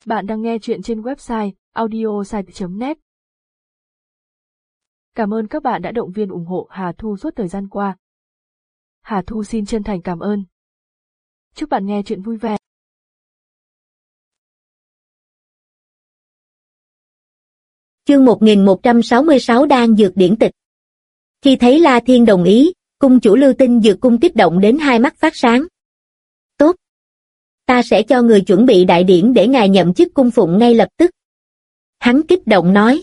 Bạn đang nghe chuyện trên website audiosite.net. Cảm ơn các bạn đã động viên ủng hộ Hà Thu suốt thời gian qua. Hà Thu xin chân thành cảm ơn. Chúc bạn nghe chuyện vui vẻ. Chương 1166 Đan dược điển tịch. Khi thấy La Thiên đồng ý, cung chủ Lưu Tinh Dược Cung kích động đến hai mắt phát sáng. Tốt! Ta sẽ cho người chuẩn bị đại điển để ngài nhậm chức cung phụng ngay lập tức. Hắn kích động nói.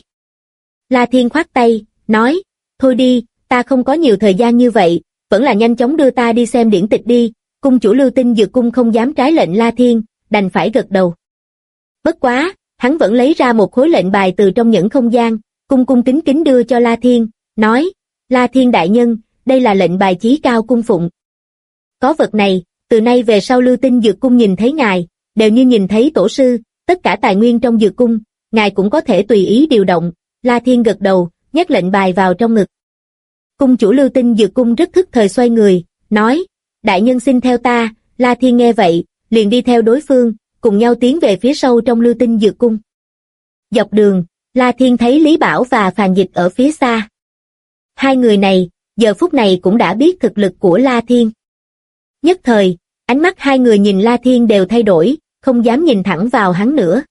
La Thiên khoát tay, nói, thôi đi, ta không có nhiều thời gian như vậy, vẫn là nhanh chóng đưa ta đi xem điển tịch đi. Cung chủ Lưu Tinh Dược Cung không dám trái lệnh La Thiên, đành phải gật đầu. Bất quá, hắn vẫn lấy ra một khối lệnh bài từ trong nhẫn không gian, cung kính kính đưa cho La Thiên, nói, La Thiên đại nhân, đây là lệnh bài chí cao cung phụng. Có vật này, từ nay về sau Lưu Tinh Dược Cung nhìn thấy ngài, đều như nhìn thấy tổ sư, tất cả tài nguyên trong dược cung, ngài cũng có thể tùy ý điều động. La Thiên gật đầu, nhét lệnh bài vào trong ngực. Cung chủ Lưu Tinh Dược Cung rất thức thời xoay người, nói, đại nhân xin theo ta. La Thiên nghe vậy, liền đi theo đối phương, cùng nhau tiến về phía sâu trong Lưu Tinh Dược Cung. Dọc đường, La Thiên thấy Lý Bảo và Phàn Dịch ở phía xa. Hai người này, giờ phút này cũng đã biết thực lực của La Thiên. Nhất thời, ánh mắt hai người nhìn La Thiên đều thay đổi, không dám nhìn thẳng vào hắn nữa.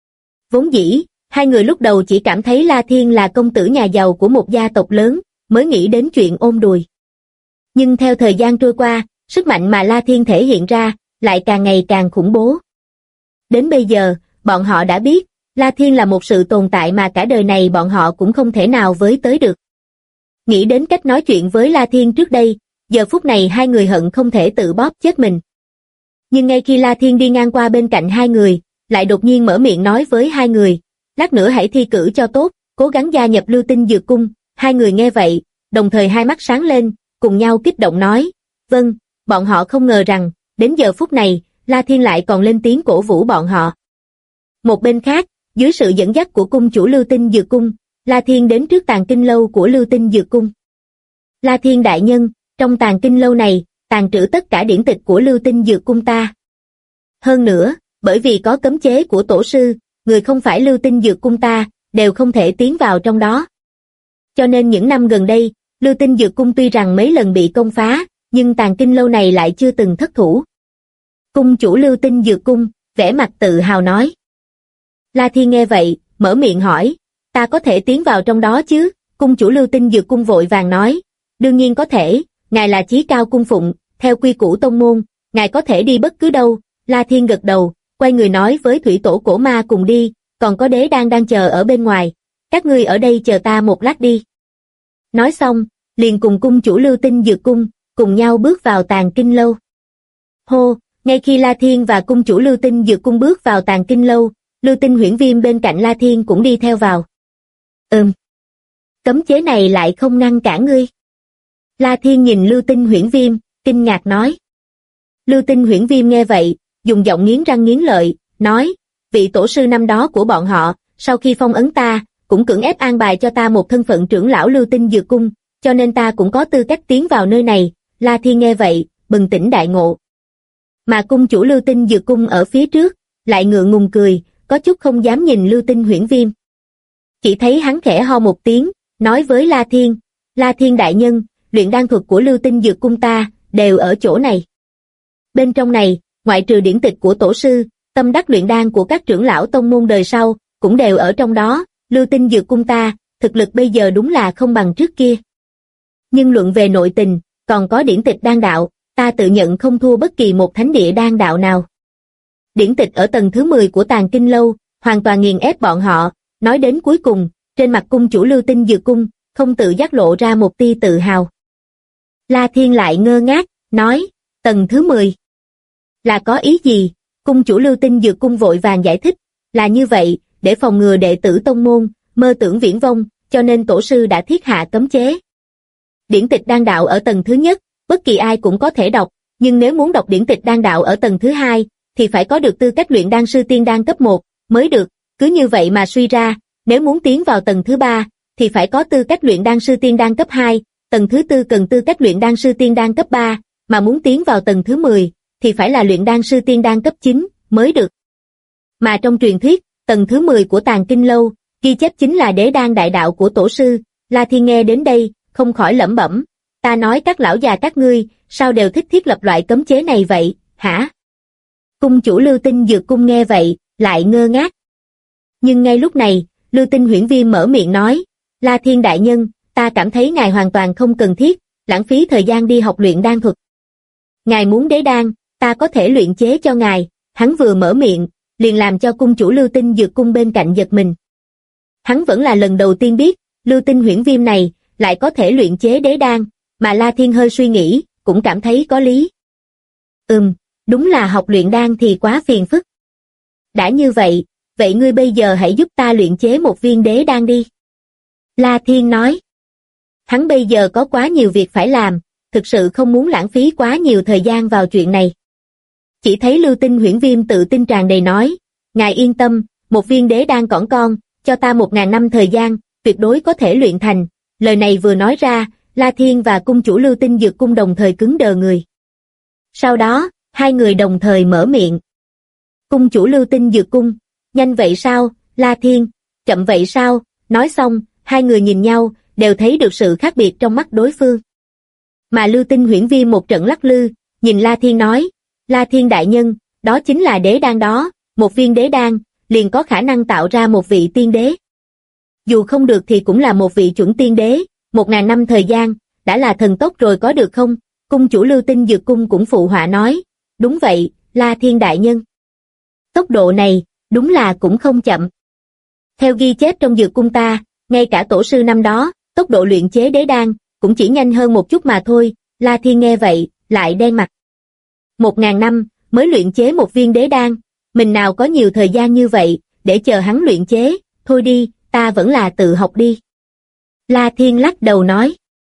Vốn dĩ, hai người lúc đầu chỉ cảm thấy La Thiên là công tử nhà giàu của một gia tộc lớn, mới nghĩ đến chuyện ôm đùi. Nhưng theo thời gian trôi qua, sức mạnh mà La Thiên thể hiện ra, lại càng ngày càng khủng bố. Đến bây giờ, bọn họ đã biết, La Thiên là một sự tồn tại mà cả đời này bọn họ cũng không thể nào với tới được. Nghĩ đến cách nói chuyện với La Thiên trước đây, giờ phút này hai người hận không thể tự bóp chết mình. Nhưng ngay khi La Thiên đi ngang qua bên cạnh hai người, lại đột nhiên mở miệng nói với hai người, lát nữa hãy thi cử cho tốt, cố gắng gia nhập Lưu Tinh Dược Cung. Hai người nghe vậy, đồng thời hai mắt sáng lên, cùng nhau kích động nói, vâng. Bọn họ không ngờ rằng, đến giờ phút này, La Thiên lại còn lên tiếng cổ vũ bọn họ. Một bên khác, dưới sự dẫn dắt của cung chủ Lưu Tinh Dược Cung, La Thiên đến trước tàng kinh lâu của Lưu Tinh Dược Cung. La Thiên đại nhân, trong tàng kinh lâu này, tàng trữ tất cả điển tịch của Lưu Tinh Dược Cung ta. Hơn nữa, bởi vì có cấm chế của tổ sư, người không phải Lưu Tinh Dược Cung ta, đều không thể tiến vào trong đó. Cho nên những năm gần đây, Lưu Tinh Dược Cung tuy rằng mấy lần bị công phá, nhưng tàng kinh lâu này lại chưa từng thất thủ. Cung chủ Lưu Tinh Dược Cung, vẻ mặt tự hào nói. La Thiên nghe vậy, mở miệng hỏi, ta có thể tiến vào trong đó chứ? Cung chủ Lưu Tinh Dược Cung vội vàng nói, đương nhiên có thể, ngài là chí cao cung phụng, theo quy củ tông môn, ngài có thể đi bất cứ đâu. La Thiên gật đầu, quay người nói với thủy tổ cổ ma cùng đi, còn có đế đang chờ ở bên ngoài, các ngươi ở đây chờ ta một lát đi. Nói xong, liền cùng cung chủ Lưu Tinh Dược Cung, cùng nhau bước vào tàng kinh lâu. Hô, ngay khi La Thiên và cung chủ Lưu Tinh Dược Cung bước vào tàng kinh lâu, Lưu Tinh Huyễn Viêm bên cạnh La Thiên cũng đi theo vào. Cấm chế này lại không ngăn cản ngươi. La Thiên nhìn Lưu Tinh Huyễn Viêm, kinh ngạc nói. Lưu Tinh Huyễn Viêm nghe vậy, dùng giọng nghiến răng nghiến lợi, nói, vị tổ sư năm đó của bọn họ, sau khi phong ấn ta, cũng cưỡng ép an bài cho ta một thân phận trưởng lão Lưu Tinh Dược Cung, cho nên ta cũng có tư cách tiến vào nơi này. La Thiên nghe vậy, bừng tỉnh đại ngộ. Mà cung chủ Lưu Tinh Dược Cung ở phía trước, lại ngượng ngùng cười, có chút không dám nhìn Lưu Tinh Huyễn Viêm. Chỉ thấy hắn khẽ ho một tiếng, nói với La Thiên đại nhân, luyện đan thuật của Lưu Tinh Dược Cung ta, đều ở chỗ này. Bên trong này, ngoại trừ điển tịch của tổ sư, tâm đắc luyện đan của các trưởng lão tông môn đời sau, cũng đều ở trong đó. Lưu Tinh Dược Cung ta, thực lực bây giờ đúng là không bằng trước kia. Nhưng luận về nội tình, còn có điển tịch đan đạo, ta tự nhận không thua bất kỳ một thánh địa đan đạo nào. Điển tịch ở tầng thứ 10 của tàng kinh lâu, hoàn toàn nghiền ép bọn họ. Nói đến cuối cùng, trên mặt cung chủ Lưu Tinh Dược Cung, không tự giác lộ ra một tia tự hào. La Thiên lại ngơ ngác, nói, tầng thứ 10. Là có ý gì? Cung chủ Lưu Tinh Dược Cung vội vàng giải thích, là như vậy, để phòng ngừa đệ tử tông môn, mơ tưởng viễn vông, cho nên tổ sư đã thiết hạ cấm chế. Điển tịch đan đạo ở tầng thứ nhất, bất kỳ ai cũng có thể đọc, nhưng nếu muốn đọc điển tịch đan đạo ở tầng thứ hai, thì phải có được tư cách luyện đan sư tiên đan cấp 1, mới được. Cứ như vậy mà suy ra, nếu muốn tiến vào tầng thứ 3, thì phải có tư cách luyện đan sư tiên đan cấp 2, tầng thứ 4 cần tư cách luyện đan sư tiên đan cấp 3, mà muốn tiến vào tầng thứ 10, thì phải là luyện đan sư tiên đan cấp 9, mới được. Mà trong truyền thuyết, tầng thứ 10 của Tàng Kinh Lâu, ghi chép chính là đế đan đại đạo của tổ sư. La Thiên nghe đến đây, không khỏi lẩm bẩm, ta nói các lão già các ngươi, sao đều thích thiết lập loại cấm chế này vậy, hả? Cung chủ Lưu Tinh Dược Cung nghe vậy, lại ngơ ngác. Nhưng ngay lúc này, Lưu Tinh Huyễn Viêm mở miệng nói, La Thiên đại nhân, ta cảm thấy ngài hoàn toàn không cần thiết, lãng phí thời gian đi học luyện đan thuật. Ngài muốn đế đan, ta có thể luyện chế cho ngài. Hắn vừa mở miệng, liền làm cho cung chủ Lưu Tinh Dược Cung bên cạnh giật mình. Hắn vẫn là lần đầu tiên biết, Lưu Tinh Huyễn Viêm này, lại có thể luyện chế đế đan, mà La Thiên hơi suy nghĩ, cũng cảm thấy có lý. Đúng là học luyện đan thì quá phiền phức. Đã như vậy, vậy ngươi bây giờ hãy giúp ta luyện chế một viên đế đan đi. La Thiên nói. Hắn bây giờ có quá nhiều việc phải làm, thực sự không muốn lãng phí quá nhiều thời gian vào chuyện này. Chỉ thấy Lưu Tinh Huyễn Viêm tự tin tràn đầy nói, ngài yên tâm, một viên đế đan cỏn con, cho ta 1000 năm thời gian, tuyệt đối có thể luyện thành. Lời này vừa nói ra, La Thiên và cung chủ Lưu Tinh Dược Cung đồng thời cứng đờ người. Sau đó, hai người đồng thời mở miệng. Cung chủ Lưu Tinh Dược Cung, nhanh vậy sao? La Thiên, chậm vậy sao? Nói xong, hai người nhìn nhau, đều thấy được sự khác biệt trong mắt đối phương. Mà Lưu Tinh Huyễn Viêm một trận lắc lư, nhìn La Thiên nói, La Thiên đại nhân, đó chính là đế đan đó, một viên đế đan, liền có khả năng tạo ra một vị tiên đế. Dù không được thì cũng là một vị chuẩn tiên đế, 1000 năm thời gian, đã là thần tốc rồi có được không? Cung chủ Lưu Tinh Dược Cung cũng phụ họa nói, đúng vậy, La Thiên đại nhân. Tốc độ này, đúng là cũng không chậm. Theo ghi chép trong dược cung ta, ngay cả tổ sư năm đó, tốc độ luyện chế đế đan, cũng chỉ nhanh hơn một chút mà thôi. La Thiên nghe vậy, lại đen mặt. 1000 năm, mới luyện chế một viên đế đan, mình nào có nhiều thời gian như vậy, để chờ hắn luyện chế, thôi đi, ta vẫn là tự học đi. La Thiên lắc đầu nói.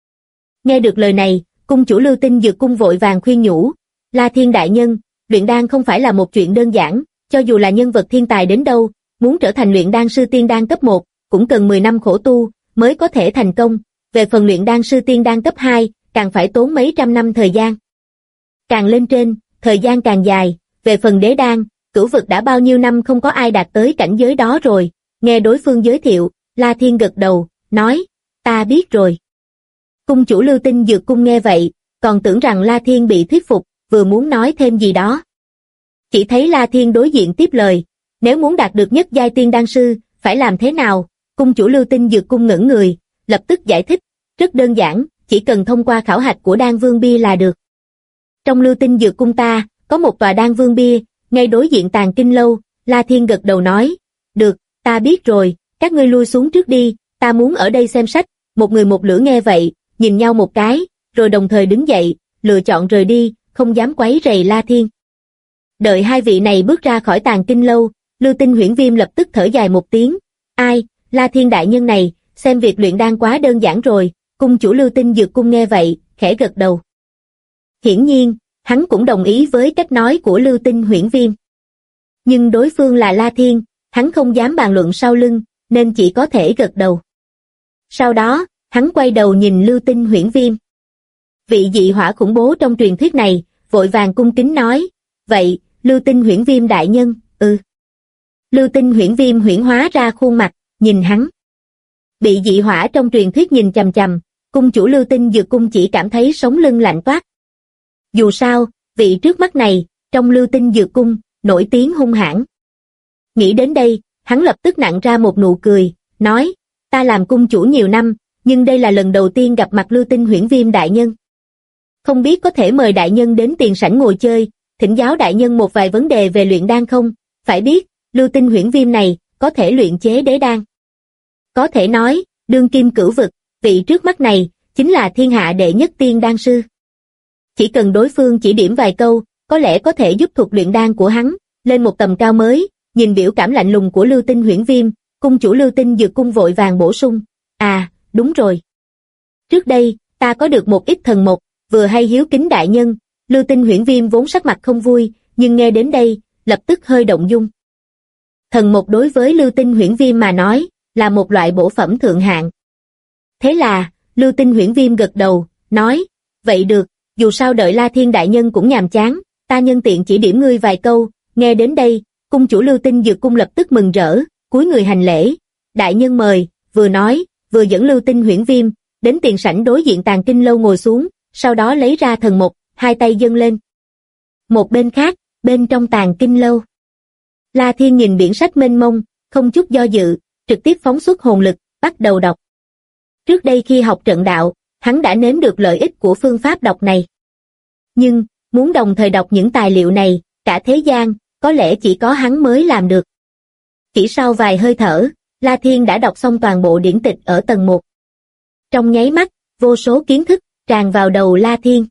Nghe được lời này, cung chủ Lưu Tinh Dược Cung vội vàng khuyên nhủ, La Thiên đại nhân, luyện đan không phải là một chuyện đơn giản, cho dù là nhân vật thiên tài đến đâu, muốn trở thành luyện đan sư tiên đan cấp 1, cũng cần 10 năm khổ tu, mới có thể thành công, về phần luyện đan sư tiên đan cấp 2, càng phải tốn mấy trăm năm thời gian. Càng lên trên, thời gian càng dài, về phần đế đan, cửu vực đã bao nhiêu năm không có ai đạt tới cảnh giới đó rồi. Nghe đối phương giới thiệu, La Thiên gật đầu, nói, ta biết rồi. Cung chủ Lưu Tinh Dược Cung nghe vậy, còn tưởng rằng La Thiên bị thuyết phục, vừa muốn nói thêm gì đó. Chỉ thấy La Thiên đối diện tiếp lời, nếu muốn đạt được nhất giai tiên đan sư, phải làm thế nào? Cung chủ Lưu Tinh Dược Cung ngẩn người, lập tức giải thích, rất đơn giản, chỉ cần thông qua khảo hạch của đan vương bia là được. Trong Lưu Tinh Dược Cung ta, có một tòa đan vương bia, ngay đối diện Tàng Kinh Lâu. La Thiên gật đầu nói, được, ta biết rồi, các ngươi lui xuống trước đi, ta muốn ở đây xem sách. Một người một lửa nghe vậy, nhìn nhau một cái, rồi đồng thời đứng dậy, lựa chọn rời đi, không dám quấy rầy La Thiên. Đợi hai vị này bước ra khỏi Tàng Kinh Lâu, Lưu Tinh Huyễn Viêm lập tức thở dài một tiếng, ai, La Thiên đại nhân này, xem việc luyện đan quá đơn giản rồi. Cung chủ Lưu Tinh Dược Cung nghe vậy, khẽ gật đầu. Hiển nhiên, hắn cũng đồng ý với cách nói của Lưu Tinh Huyễn Viêm. Nhưng đối phương là La Thiên, hắn không dám bàn luận sau lưng, nên chỉ có thể gật đầu. Sau đó, hắn quay đầu nhìn Lưu Tinh Huyễn Viêm. Vị dị hỏa khủng bố trong truyền thuyết này, vội vàng cung kính nói, vậy, Lưu Tinh Huyễn Viêm đại nhân, Lưu Tinh Huyễn Viêm huyễn hóa ra khuôn mặt, nhìn hắn. Bị dị hỏa trong truyền thuyết nhìn chằm chằm, cung chủ Lưu Tinh Dược Cung chỉ cảm thấy sống lưng lạnh toát. Dù sao, vị trước mắt này, trong Lưu Tinh Dược Cung, nổi tiếng hung hãn. Nghĩ đến đây, hắn lập tức nặn ra một nụ cười, nói, ta làm cung chủ nhiều năm, nhưng đây là lần đầu tiên gặp mặt Lưu Tinh Huyễn Viêm đại nhân. Không biết có thể mời đại nhân đến tiền sảnh ngồi chơi, thỉnh giáo đại nhân một vài vấn đề về luyện đan không? Phải biết, Lưu Tinh Huyễn Viêm này, có thể luyện chế đế đan. Có thể nói, đương kim cửu vực, vị trước mắt này, chính là thiên hạ đệ nhất tiên đan sư. Chỉ cần đối phương chỉ điểm vài câu, có lẽ có thể giúp thuật luyện đan của hắn lên một tầm cao mới. Nhìn biểu cảm lạnh lùng của Lưu Tinh Huyễn Viêm, cung chủ Lưu Tinh Dược Cung vội vàng bổ sung, đúng rồi. Trước đây, ta có được một ít thần mộc, vừa hay hiếu kính đại nhân. Lưu Tinh Huyễn Viêm vốn sắc mặt không vui, nhưng nghe đến đây, lập tức hơi động dung. Thần mộc đối với Lưu Tinh Huyễn Viêm mà nói, là một loại bổ phẩm thượng hạng. Thế là, Lưu Tinh Huyễn Viêm gật đầu, nói, vậy được, dù sao đợi La Thiên đại nhân cũng nhàm chán, ta nhân tiện chỉ điểm ngươi vài câu. Nghe đến đây, Cung chủ Lưu Tinh Dược Cung lập tức mừng rỡ, cúi người hành lễ. Đại nhân mời, vừa nói, vừa dẫn Lưu Tinh Huyễn Viêm đến tiền sảnh đối diện Tàng Kinh Lâu ngồi xuống, sau đó lấy ra thần mục, hai tay dâng lên. Một bên khác, bên trong Tàng Kinh Lâu, La Thiên nhìn biển sách mênh mông, không chút do dự, trực tiếp phóng xuất hồn lực, bắt đầu đọc. Trước đây khi học trận đạo, hắn đã nếm được lợi ích của phương pháp đọc này. Nhưng, muốn đồng thời đọc những tài liệu này, cả thế gian, có lẽ chỉ có hắn mới làm được. Chỉ sau vài hơi thở, La Thiên đã đọc xong toàn bộ điển tịch ở tầng 1. Trong nháy mắt, vô số kiến thức tràn vào đầu La Thiên.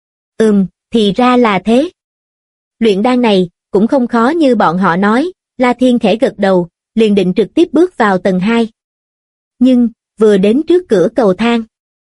Thì ra là thế. Luyện đan này cũng không khó như bọn họ nói, La Thiên khẽ gật đầu, liền định trực tiếp bước vào tầng 2. Nhưng, vừa đến trước cửa cầu thang,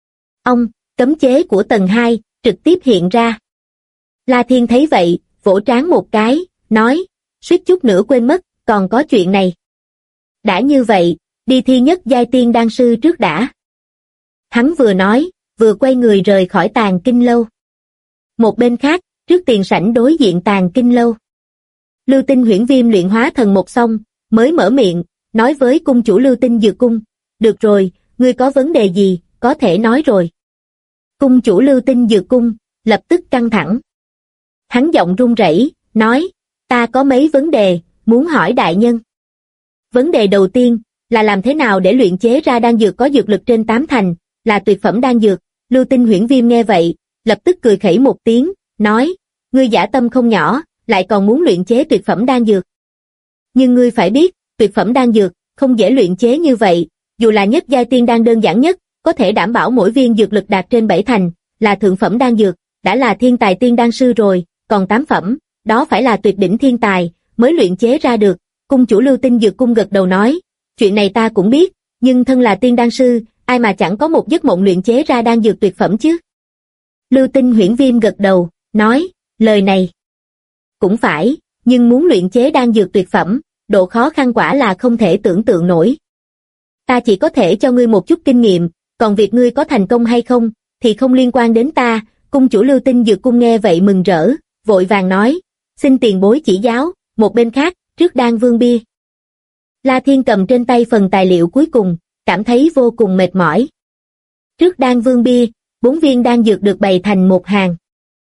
cấm chế của tầng 2 trực tiếp hiện ra. La Thiên thấy vậy, vỗ trán một cái, nói, suýt chút nữa quên mất, còn có chuyện này. Đã như vậy, đi thi nhất giai tiên đan sư trước đã. Hắn vừa nói, vừa quay người rời khỏi Tàng Kinh Lâu. Một bên khác, trước tiền sảnh đối diện Tàng Kinh Lâu, Lưu Tinh Huyễn Viêm luyện hóa thần một xong, mới mở miệng, nói với cung chủ Lưu Tinh Dược Cung, được rồi, ngươi có vấn đề gì, có thể nói rồi. Cung chủ Lưu Tinh Dược Cung, lập tức căng thẳng. Hắn giọng run rẩy, nói, ta có mấy vấn đề, muốn hỏi đại nhân. Vấn đề đầu tiên, là làm thế nào để luyện chế ra đan dược có dược lực trên 8 thành, là tuyệt phẩm đan dược. Lưu Tinh Huyễn Viêm nghe vậy, lập tức cười khẩy một tiếng, nói, ngươi dã tâm không nhỏ, lại còn muốn luyện chế tuyệt phẩm đan dược. Nhưng ngươi phải biết, tuyệt phẩm đan dược, không dễ luyện chế như vậy, dù là nhất giai tiên đan đơn giản nhất, có thể đảm bảo mỗi viên dược lực đạt trên 7 thành, là thượng phẩm đan dược, đã là thiên tài tiên đan sư rồi, còn 8 phẩm, đó phải là tuyệt đỉnh thiên tài, mới luyện chế ra được. Cung chủ Lưu Tinh Dược Cung gật đầu nói, chuyện này ta cũng biết, nhưng thân là tiên đan sư, ai mà chẳng có một giấc mộng luyện chế ra đan dược tuyệt phẩm chứ. Lưu Tinh Huyễn Viêm gật đầu, nói, lời này cũng phải, nhưng muốn luyện chế đan dược tuyệt phẩm, độ khó khăn quả là không thể tưởng tượng nổi. Ta chỉ có thể cho ngươi một chút kinh nghiệm, còn việc ngươi có thành công hay không, thì không liên quan đến ta. Cung chủ Lưu Tinh Dược Cung nghe vậy mừng rỡ, vội vàng nói, xin tiền bối chỉ giáo. Một bên khác, trước Đan Vương Bia, La Thiên cầm trên tay phần tài liệu cuối cùng, cảm thấy vô cùng mệt mỏi. Trước Đan Vương Bia, 4 viên đan dược được bày thành một hàng.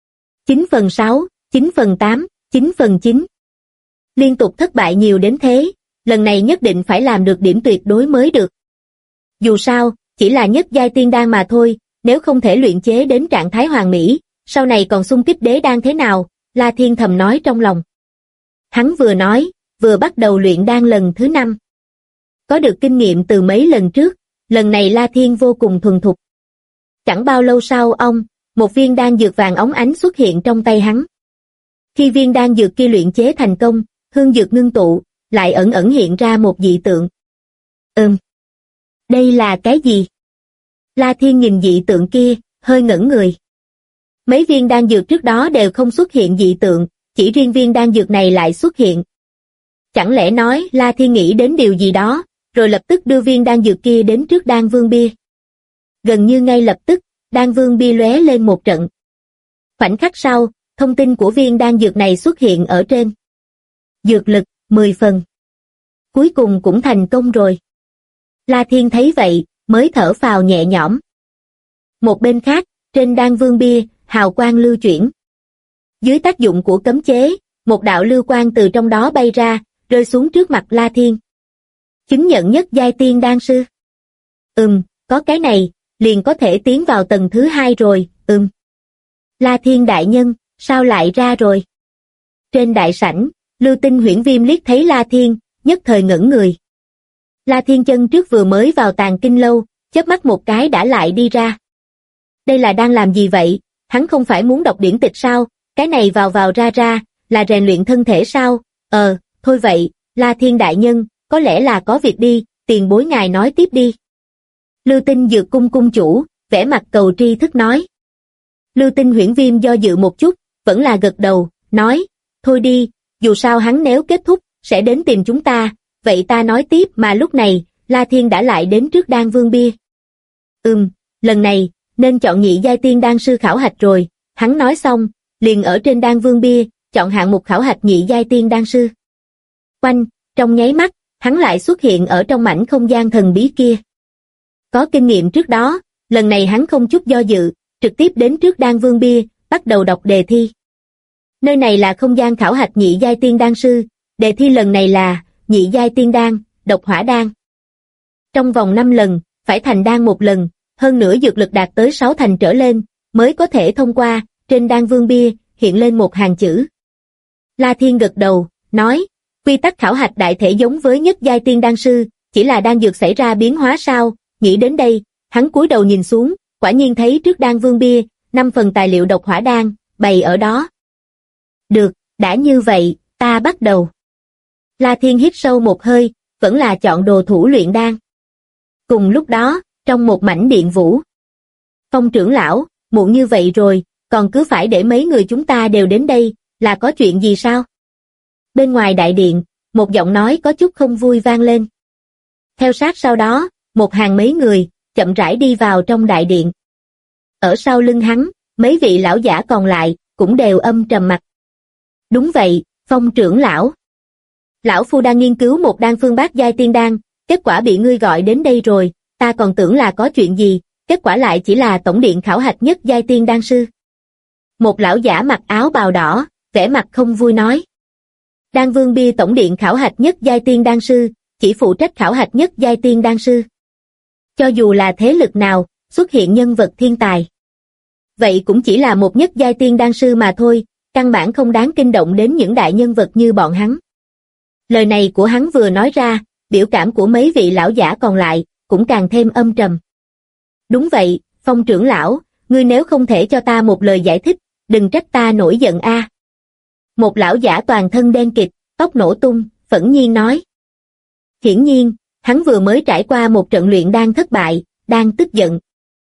9/6, 9/8, 9/9. Liên tục thất bại nhiều đến thế, lần này nhất định phải làm được điểm tuyệt đối mới được. Dù sao, chỉ là nhất giai tiên đan mà thôi, nếu không thể luyện chế đến trạng thái hoàn mỹ, sau này còn xung kích đế đan thế nào, La Thiên thầm nói trong lòng. Hắn vừa nói, vừa bắt đầu luyện đan lần thứ 5. Có được kinh nghiệm từ mấy lần trước, lần này La Thiên vô cùng thuần thục. Chẳng bao lâu sau một viên đan dược vàng óng ánh xuất hiện trong tay hắn. Khi viên đan dược kia luyện chế thành công, hương dược ngưng tụ, lại ẩn ẩn hiện ra một dị tượng. Đây là cái gì? La Thiên nhìn dị tượng kia, hơi ngẩn người. Mấy viên đan dược trước đó đều không xuất hiện dị tượng, chỉ riêng viên đan dược này lại xuất hiện. Chẳng lẽ nói La Thiên nghĩ đến điều gì đó, rồi lập tức đưa viên đan dược kia đến trước Đan Vương Bia. Gần như ngay lập tức, Đan Vương Bia lóe lên một trận. Khoảnh khắc sau, thông tin của viên đan dược này xuất hiện ở trên. Dược lực, 10 phần. Cuối cùng cũng thành công rồi. La Thiên thấy vậy, mới thở phào nhẹ nhõm. Một bên khác, trên Đan Vương Bia, hào quang lưu chuyển. Dưới tác dụng của cấm chế, một đạo lưu quang từ trong đó bay ra, rơi xuống trước mặt La Thiên. Chứng nhận nhất giai tiên đan sư. Có cái này, liền có thể tiến vào tầng thứ 2 rồi. La Thiên đại nhân, sao lại ra rồi? Trên đại sảnh, Lưu Tinh Huyễn Viêm liếc thấy La Thiên, nhất thời ngẩn người. La Thiên chân trước vừa mới vào Tàng Kinh Lâu, chớp mắt một cái đã lại đi ra. Đây là đang làm gì vậy? Hắn không phải muốn đọc điển tịch sao? Cái này vào vào ra ra, là rèn luyện thân thể sao? Thôi vậy, La Thiên đại nhân, có lẽ là có việc đi, tiền bối ngài nói tiếp đi. Lưu Tinh Dược Cung cung chủ, vẻ mặt cầu tri thức nói. Lưu Tinh Huyễn Viêm do dự một chút, vẫn là gật đầu, nói, thôi đi, dù sao hắn nếu kết thúc, sẽ đến tìm chúng ta, vậy ta nói tiếp. Mà lúc này, La Thiên đã lại đến trước Đan Vương Bia. Lần này, nên chọn nhị giai tiên đan sư khảo hạch rồi, hắn nói xong, liền ở trên Đan Vương Bia, chọn hạng mục khảo hạch nhị giai tiên đan sư. Quanh, trong nháy mắt, hắn lại xuất hiện ở trong mảnh không gian thần bí kia. Có kinh nghiệm trước đó, lần này hắn không chút do dự, trực tiếp đến trước Đan Vương bia, bắt đầu đọc đề thi. Nơi này là không gian khảo hạch nhị giai tiên đan sư, đề thi lần này là nhị giai tiên đan, độc hỏa đan. Trong vòng 5 lần, phải thành đan một lần, hơn nữa dược lực đạt tới 6 thành trở lên, mới có thể thông qua. Trên Đan Vương bia, hiện lên một hàng chữ. La Thiên gật đầu, nói, quy tắc khảo hạch đại thể giống với nhất giai tiên đan sư, chỉ là đan dược xảy ra biến hóa sao. Nghĩ đến đây, hắn cúi đầu nhìn xuống, quả nhiên thấy trước Đan Vương bia, 5 phần tài liệu độc hỏa đan, bày ở đó. Được, đã như vậy, ta bắt đầu. La Thiên hít sâu một hơi, vẫn là chọn đồ thủ luyện đan. Cùng lúc đó, trong một mảnh điện vũ. Phong trưởng lão, muộn như vậy rồi, còn cứ phải để mấy người chúng ta đều đến đây, là có chuyện gì sao? Bên ngoài đại điện, một giọng nói có chút không vui vang lên. Theo sát sau đó, một hàng mấy người, chậm rãi đi vào trong đại điện. Ở sau lưng hắn, mấy vị lão giả còn lại, cũng đều âm trầm mặt. Đúng vậy, Phong trưởng lão. Lão phu đang nghiên cứu một đan phương bát giai tiên đan, kết quả bị ngươi gọi đến đây rồi, ta còn tưởng là có chuyện gì, kết quả lại chỉ là tổng điện khảo hạch nhất giai tiên đan sư. Một lão giả mặc áo bào đỏ, vẻ mặt không vui nói. Đan Vương bia tổng điện khảo hạch nhất giai tiên đan sư, chỉ phụ trách khảo hạch nhất giai tiên đan sư. Cho dù là thế lực nào, xuất hiện nhân vật thiên tài. Vậy cũng chỉ là một nhất giai tiên đan sư mà thôi, căn bản không đáng kinh động đến những đại nhân vật như bọn hắn. Lời này của hắn vừa nói ra, biểu cảm của mấy vị lão giả còn lại, cũng càng thêm âm trầm. Đúng vậy, Phong trưởng lão, ngươi nếu không thể cho ta một lời giải thích, đừng trách ta nổi giận a. Một lão giả toàn thân đen kịt, tóc nổ tung, phẫn nhiên nói. Hiển nhiên, hắn vừa mới trải qua một trận luyện đan thất bại, đang tức giận.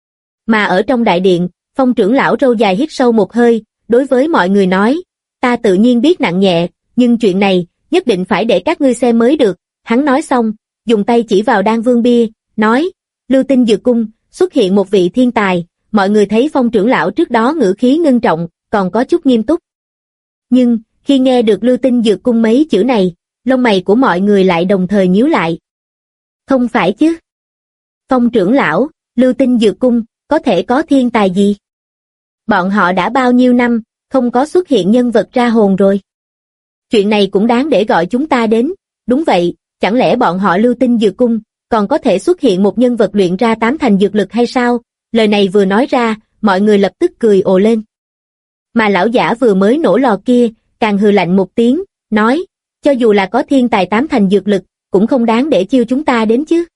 Mà ở trong đại điện, Phong trưởng lão râu dài hít sâu một hơi, đối với mọi người nói, ta tự nhiên biết nặng nhẹ, nhưng chuyện này, nhất định phải để các ngươi xem mới được. Hắn nói xong, dùng tay chỉ vào Đan Vương bia, nói, Lưu Tinh Dược Cung, xuất hiện một vị thiên tài, mọi người thấy Phong trưởng lão trước đó ngữ khí ngưng trọng, còn có chút nghiêm túc. Nhưng, khi nghe được Lưu Tinh Dược Cung mấy chữ này, lông mày của mọi người lại đồng thời nhíu lại. Không phải chứ? Phong trưởng lão, Lưu Tinh Dược Cung, có thể có thiên tài gì? Bọn họ đã bao nhiêu năm, không có xuất hiện nhân vật ra hồn rồi. Chuyện này cũng đáng để gọi chúng ta đến, đúng vậy, chẳng lẽ bọn họ Lưu Tinh Dược Cung, còn có thể xuất hiện một nhân vật luyện ra 8 thành dược lực hay sao? Lời này vừa nói ra, mọi người lập tức cười ồ lên. Mà lão giả vừa mới nổ lò kia, càng hừ lạnh một tiếng, nói, cho dù là có thiên tài 8 thành dược lực, cũng không đáng để chiêu chúng ta đến chứ.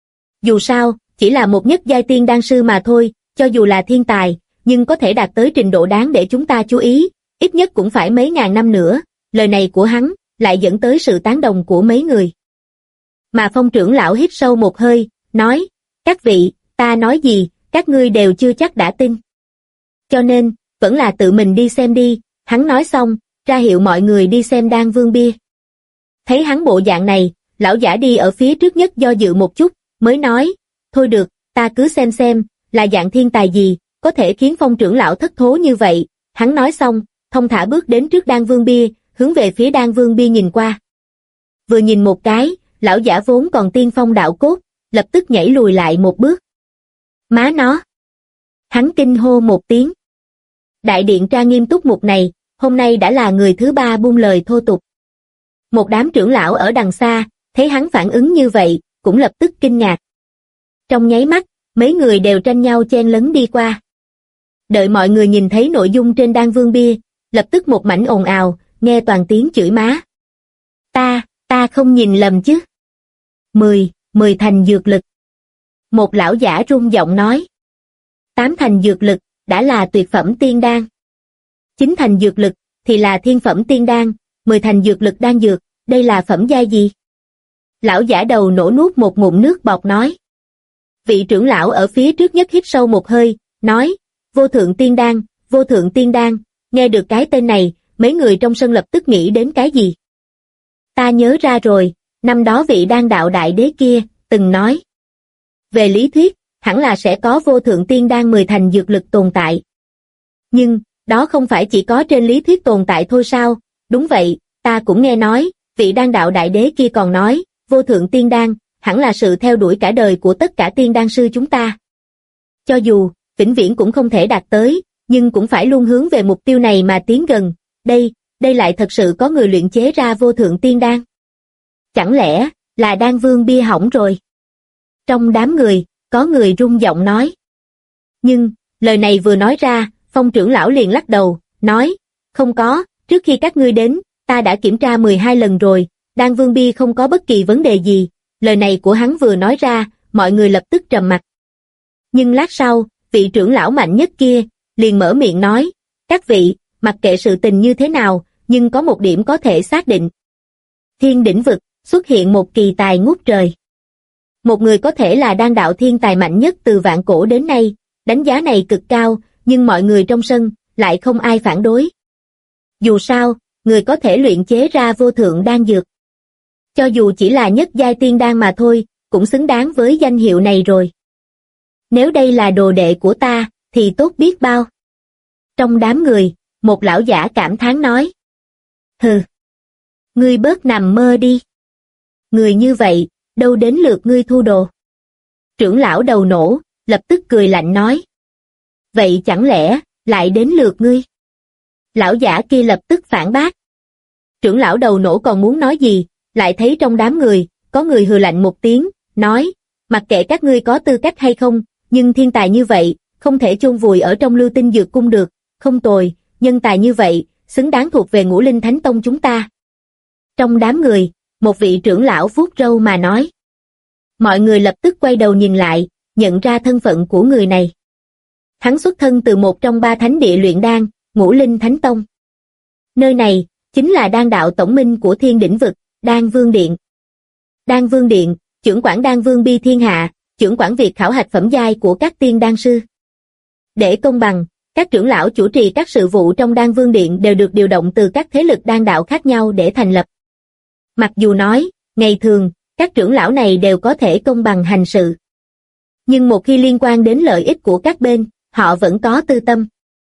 Dù sao, chỉ là một nhất giai tiên đan sư mà thôi, cho dù là thiên tài, nhưng có thể đạt tới trình độ đáng để chúng ta chú ý, ít nhất cũng phải mấy ngàn năm nữa. Lời này của hắn, lại dẫn tới sự tán đồng của mấy người. Mà Phong trưởng lão hít sâu một hơi, nói, các vị, ta nói gì, các ngươi đều chưa chắc đã tin. Cho nên, vẫn là tự mình đi xem đi, hắn nói xong, ra hiệu mọi người đi xem Đan Vương bia. Thấy hắn bộ dạng này, lão giả đi ở phía trước nhất do dự một chút, mới nói, thôi được, ta cứ xem, là dạng thiên tài gì, có thể khiến Phong trưởng lão thất thố như vậy. Hắn nói xong, thong thả bước đến trước Đan Vương bia, hướng về phía Đan Vương bia nhìn qua. Vừa nhìn một cái, lão giả vốn còn tiên phong đạo cốt, lập tức nhảy lùi lại một bước. Má nó! Hắn kinh hô một tiếng. Đại điện tra nghiêm túc mục này, hôm nay đã là người thứ 3 buông lời thô tục. Một đám trưởng lão ở đằng xa, thấy hắn phản ứng như vậy, cũng lập tức kinh ngạc. Trong nháy mắt, mấy người đều tranh nhau chen lấn đi qua. Đợi mọi người nhìn thấy nội dung trên Đan Vương bia, lập tức một mảnh ồn ào, nghe toàn tiếng chửi má. Ta không nhìn lầm chứ. 10 thành dược lực. Một lão giả rung giọng nói. 8 thành dược lực, đã là tuyệt phẩm tiên đan. 9 thành dược lực, thì là thiên phẩm tiên đan, 10 thành dược lực đan dược, đây là phẩm giai gì? Lão giả đầu nổ nuốt một ngụm nước bọt nói. Vị trưởng lão ở phía trước nhất hít sâu một hơi, nói, vô thượng tiên đan, nghe được cái tên này, mấy người trong sân lập tức nghĩ đến cái gì? Ta nhớ ra rồi, năm đó vị đan đạo đại đế kia, từng nói. Về lý thuyết, hẳn là sẽ có vô thượng tiên đan 10 thành dược lực tồn tại. Nhưng, đó không phải chỉ có trên lý thuyết tồn tại thôi sao? Đúng vậy, ta cũng nghe nói, vị đan đạo đại đế kia còn nói, vô thượng tiên đan, hẳn là sự theo đuổi cả đời của tất cả tiên đan sư chúng ta. Cho dù, vĩnh viễn cũng không thể đạt tới, nhưng cũng phải luôn hướng về mục tiêu này mà tiến gần. Đây lại thật sự có người luyện chế ra vô thượng tiên đan. Chẳng lẽ, là đan vương bia hỏng rồi? Trong đám người, có người rung giọng nói. Nhưng, lời này vừa nói ra, Phong trưởng lão liền lắc đầu, nói, không có, trước khi các ngươi đến, ta đã kiểm tra 12 lần rồi, đan vương bia không có bất kỳ vấn đề gì. Lời này của hắn vừa nói ra, mọi người lập tức trầm mặc. Nhưng lát sau, vị trưởng lão mạnh nhất kia, liền mở miệng nói, các vị, mặc kệ sự tình như thế nào, nhưng có một điểm có thể xác định. Thiên đỉnh vực, xuất hiện một kỳ tài ngút trời. Một người có thể là đan đạo thiên tài mạnh nhất từ vạn cổ đến nay, đánh giá này cực cao, nhưng mọi người trong sân, lại không ai phản đối. Dù sao, người có thể luyện chế ra vô thượng đan dược. Cho dù chỉ là nhất giai tiên đan mà thôi, cũng xứng đáng với danh hiệu này rồi. Nếu đây là đồ đệ của ta, thì tốt biết bao. Trong đám người, một lão giả cảm thán nói. Hừ, ngươi bớt nằm mơ đi. Người như vậy, đâu đến lượt ngươi thu đồ. Trưởng lão đầu nổ, lập tức cười lạnh nói. Vậy chẳng lẽ, lại đến lượt ngươi? Lão giả kia lập tức phản bác. Trưởng lão đầu nổ còn muốn nói gì, lại thấy trong đám người, có người hừ lạnh một tiếng, nói, mặc kệ các ngươi có tư cách hay không, nhưng thiên tài như vậy, không thể chôn vùi ở trong Lưu Tinh Dược Cung được, không tồi, nhân tài như vậy, xứng đáng thuộc về Ngũ Linh Thánh Tông chúng ta. Trong đám người, một vị trưởng lão vuốt râu mà nói. Mọi người lập tức quay đầu nhìn lại, nhận ra thân phận của người này. Hắn xuất thân từ một trong 3 thánh địa luyện đan, Ngũ Linh Thánh Tông. Nơi này, chính là đan đạo tổng minh của Thiên Đỉnh Vực, Đan Vương Điện. Đan Vương Điện, chưởng quản đan vương bi thiên hạ, chưởng quản việc khảo hạch phẩm giai của các tiên đan sư. Để công bằng, các trưởng lão chủ trì các sự vụ trong Đan Vương Điện đều được điều động từ các thế lực đan đạo khác nhau để thành lập. Mặc dù nói, ngày thường, các trưởng lão này đều có thể công bằng hành sự. Nhưng một khi liên quan đến lợi ích của các bên, họ vẫn có tư tâm.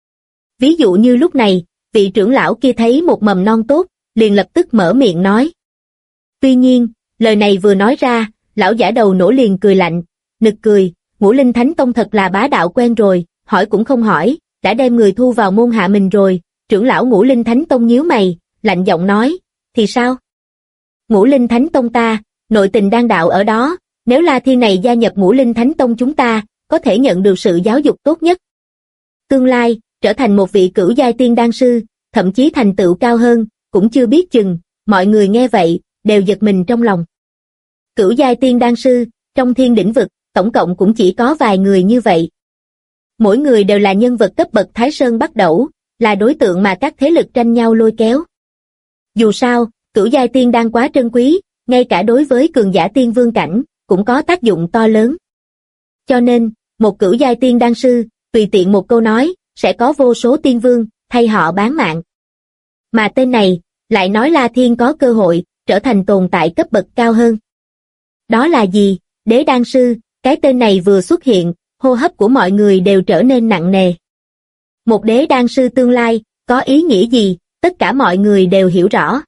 Ví dụ như lúc này, vị trưởng lão kia thấy một mầm non tốt, liền lập tức mở miệng nói. Tuy nhiên, lời này vừa nói ra, lão giả đầu nổ liền cười lạnh, nực cười, Ngũ Linh Thánh Tông thật là bá đạo quen rồi, hỏi cũng không hỏi, đã đem người thu vào môn hạ mình rồi. Trưởng lão Ngũ Linh Thánh Tông nhíu mày, lạnh giọng nói, thì sao? Ngũ Linh Thánh Tông ta, nội tình đan đạo ở đó, nếu La Thiên này gia nhập Ngũ Linh Thánh Tông chúng ta, có thể nhận được sự giáo dục tốt nhất. Tương lai, trở thành một vị cửu giai tiên đan sư, thậm chí thành tựu cao hơn, cũng chưa biết chừng. Mọi người nghe vậy, đều giật mình trong lòng. Cửu giai tiên đan sư, trong Thiên Đỉnh Vực, tổng cộng cũng chỉ có vài người như vậy. Mỗi người đều là nhân vật cấp bậc Thái Sơn Bắt Đẩu, là đối tượng mà các thế lực tranh nhau lôi kéo. Dù sao, cửu giai tiên đan quá trân quý, ngay cả đối với cường giả tiên vương cảnh, cũng có tác dụng to lớn. Cho nên, một cửu giai tiên đan sư, tùy tiện một câu nói, sẽ có vô số tiên vương, thay họ bán mạng. Mà tên này, lại nói La Thiên có cơ hội, trở thành tồn tại cấp bậc cao hơn. Đó là gì? Đế đan sư, cái tên này vừa xuất hiện, hô hấp của mọi người đều trở nên nặng nề. Một đế đan sư tương lai, có ý nghĩa gì, tất cả mọi người đều hiểu rõ.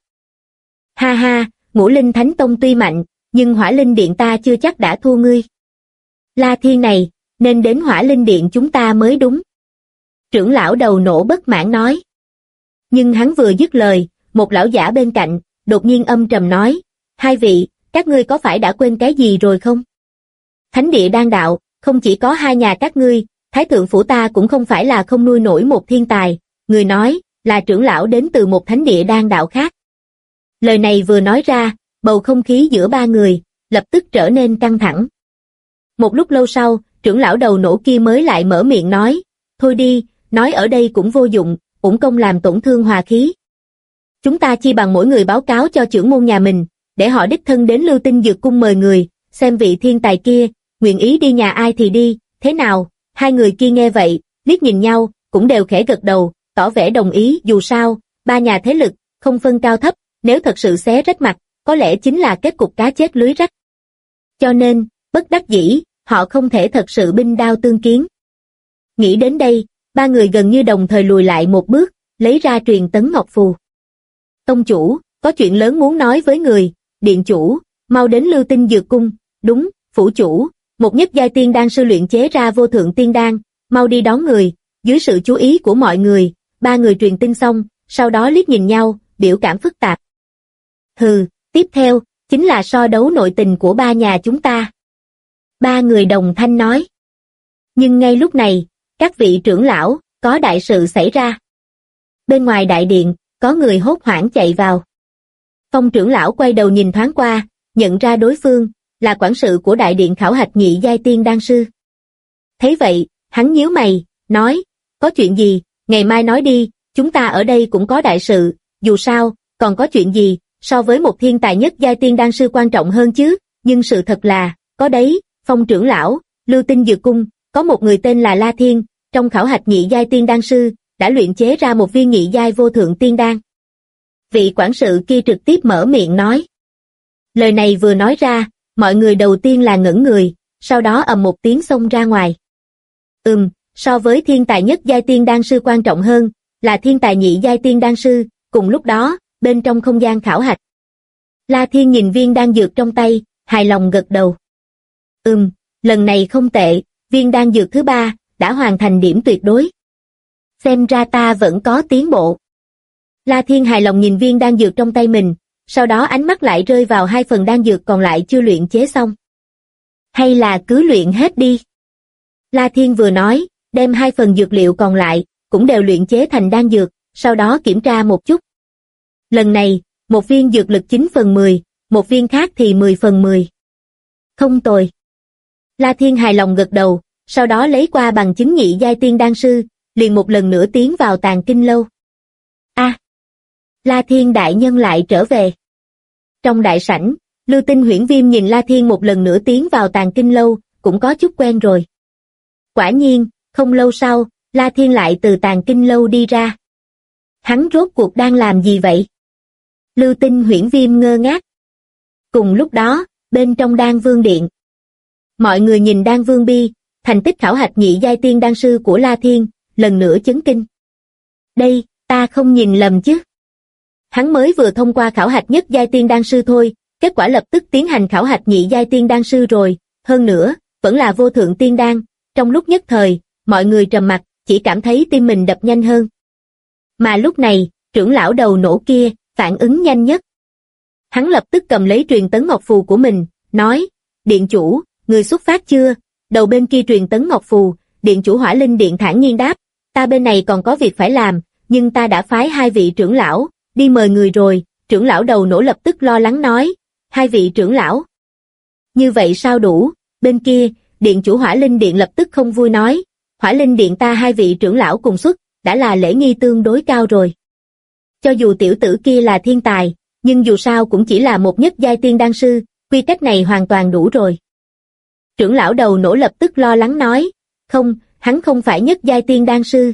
Ha ha, Ngũ Linh Thánh Tông tuy mạnh, nhưng Hỏa Linh Điện ta chưa chắc đã thua ngươi. La Thiên này, nên đến Hỏa Linh Điện chúng ta mới đúng. Trưởng lão đầu nổ bất mãn nói. Nhưng hắn vừa dứt lời, một lão giả bên cạnh, đột nhiên âm trầm nói, hai vị, các ngươi có phải đã quên cái gì rồi không? Thánh địa đan đạo, không chỉ có hai nhà các ngươi, Thái thượng phủ ta cũng không phải là không nuôi nổi một thiên tài, người nói, là trưởng lão đến từ một thánh địa đan đạo khác. Lời này vừa nói ra, bầu không khí giữa ba người, lập tức trở nên căng thẳng. Một lúc lâu sau, trưởng lão đầu nổ kia mới lại mở miệng nói, thôi đi, nói ở đây cũng vô dụng, uổng công làm tổn thương hòa khí. Chúng ta chi bằng mỗi người báo cáo cho trưởng môn nhà mình, để họ đích thân đến Lưu Tinh Dược Cung mời người, xem vị thiên tài kia, nguyện ý đi nhà ai thì đi, thế nào? Hai người kia nghe vậy, liếc nhìn nhau, cũng đều khẽ gật đầu, tỏ vẻ đồng ý. Dù sao, ba nhà thế lực, không phân cao thấp, nếu thật sự xé rách mặt, có lẽ chính là kết cục cá chết lưới rách. Cho nên, bất đắc dĩ, họ không thể thật sự binh đao tương kiến. Nghĩ đến đây, ba người gần như đồng thời lùi lại một bước, lấy ra truyền tấn ngọc phù. Tông chủ, có chuyện lớn muốn nói với người, điện chủ, mau đến Lưu Tinh Dược Cung, đúng, phủ chủ, một nhất giai tiên đan sư luyện chế ra vô thượng tiên đan, mau đi đón người, dưới sự chú ý của mọi người, ba người truyền tin xong, sau đó liếc nhìn nhau, biểu cảm phức tạp. Hừ, tiếp theo, chính là so đấu nội tình của ba nhà chúng ta. Ba người đồng thanh nói. Nhưng ngay lúc này, các vị trưởng lão, có đại sự xảy ra. Bên ngoài đại điện, có người hốt hoảng chạy vào. Phong trưởng lão quay đầu nhìn thoáng qua, nhận ra đối phương, là quản sự của đại điện khảo hạch nhị giai tiên đan sư. Thấy vậy, hắn nhíu mày, nói, có chuyện gì, ngày mai nói đi, chúng ta ở đây cũng có đại sự, dù sao, còn có chuyện gì, so với một thiên tài nhất giai tiên đan sư quan trọng hơn chứ, nhưng sự thật là, có đấy, Phong trưởng lão, Lưu Tinh Dược Cung, có một người tên là La Thiên, trong khảo hạch nhị giai tiên đan sư, đã luyện chế ra một viên nhị giai vô thượng tiên đan. Vị quản sự kia trực tiếp mở miệng nói. Lời này vừa nói ra, mọi người đầu tiên là ngẩn người, sau đó ầm một tiếng xông ra ngoài. So với thiên tài nhất giai tiên đan sư quan trọng hơn, là thiên tài nhị giai tiên đan sư, cùng lúc đó, bên trong không gian khảo hạch. La Thiên nhìn viên đan dược trong tay, hài lòng gật đầu. Lần này không tệ, viên đan dược thứ ba, đã hoàn thành điểm tuyệt đối. Xem ra ta vẫn có tiến bộ. La Thiên hài lòng nhìn viên đan dược trong tay mình, sau đó ánh mắt lại rơi vào hai phần đan dược còn lại chưa luyện chế xong. Hay là cứ luyện hết đi. La Thiên vừa nói, đem hai phần dược liệu còn lại, cũng đều luyện chế thành đan dược, sau đó kiểm tra một chút. Lần này, một viên dược lực 9/10, một viên khác thì 10/10. Không tồi. La Thiên hài lòng gật đầu, sau đó lấy qua bằng chứng nhị giai tiên đan sư, liền một lần nữa tiến vào Tàng Kinh Lâu. La Thiên đại nhân lại trở về. Trong đại sảnh, Lưu Tinh Huyễn Viêm nhìn La Thiên một lần nữa tiến vào Tàng Kinh Lâu, cũng có chút quen rồi. Quả nhiên, không lâu sau, La Thiên lại từ Tàng Kinh Lâu đi ra. Hắn rốt cuộc đang làm gì vậy? Lưu Tinh Huyễn Viêm ngơ ngác. Cùng lúc đó, bên trong Đan Vương Điện, mọi người nhìn Đan Vương Bi, thành tích khảo hạch nhị giai tiên đan sư của La Thiên, lần nữa chấn kinh. Đây, ta không nhìn lầm chứ? Hắn mới vừa thông qua khảo hạch nhất giai tiên đan sư thôi, kết quả lập tức tiến hành khảo hạch nhị giai tiên đan sư rồi, hơn nữa, vẫn là vô thượng tiên đan. Trong lúc nhất thời, mọi người trầm mặc, chỉ cảm thấy tim mình đập nhanh hơn. Mà lúc này, trưởng lão đầu nổ kia, phản ứng nhanh nhất. Hắn lập tức cầm lấy truyền tấn ngọc phù của mình, nói, điện chủ, người xuất phát chưa? Đầu bên kia truyền tấn ngọc phù, điện chủ Hỏa Linh Điện thản nhiên đáp, ta bên này còn có việc phải làm, nhưng ta đã phái hai vị trưởng lão, đi mời người rồi. Trưởng lão đầu nổ lập tức lo lắng nói, hai vị trưởng lão. Như vậy sao đủ? Bên kia, điện chủ Hỏa Linh Điện lập tức không vui nói, Hỏa Linh Điện ta hai vị trưởng lão cùng xuất, đã là lễ nghi tương đối cao rồi. Cho dù tiểu tử kia là thiên tài, nhưng dù sao cũng chỉ là một nhất giai tiên đan sư, quy cách này hoàn toàn đủ rồi. Trưởng lão đầu nổ lập tức lo lắng nói, không, hắn không phải nhất giai tiên đan sư.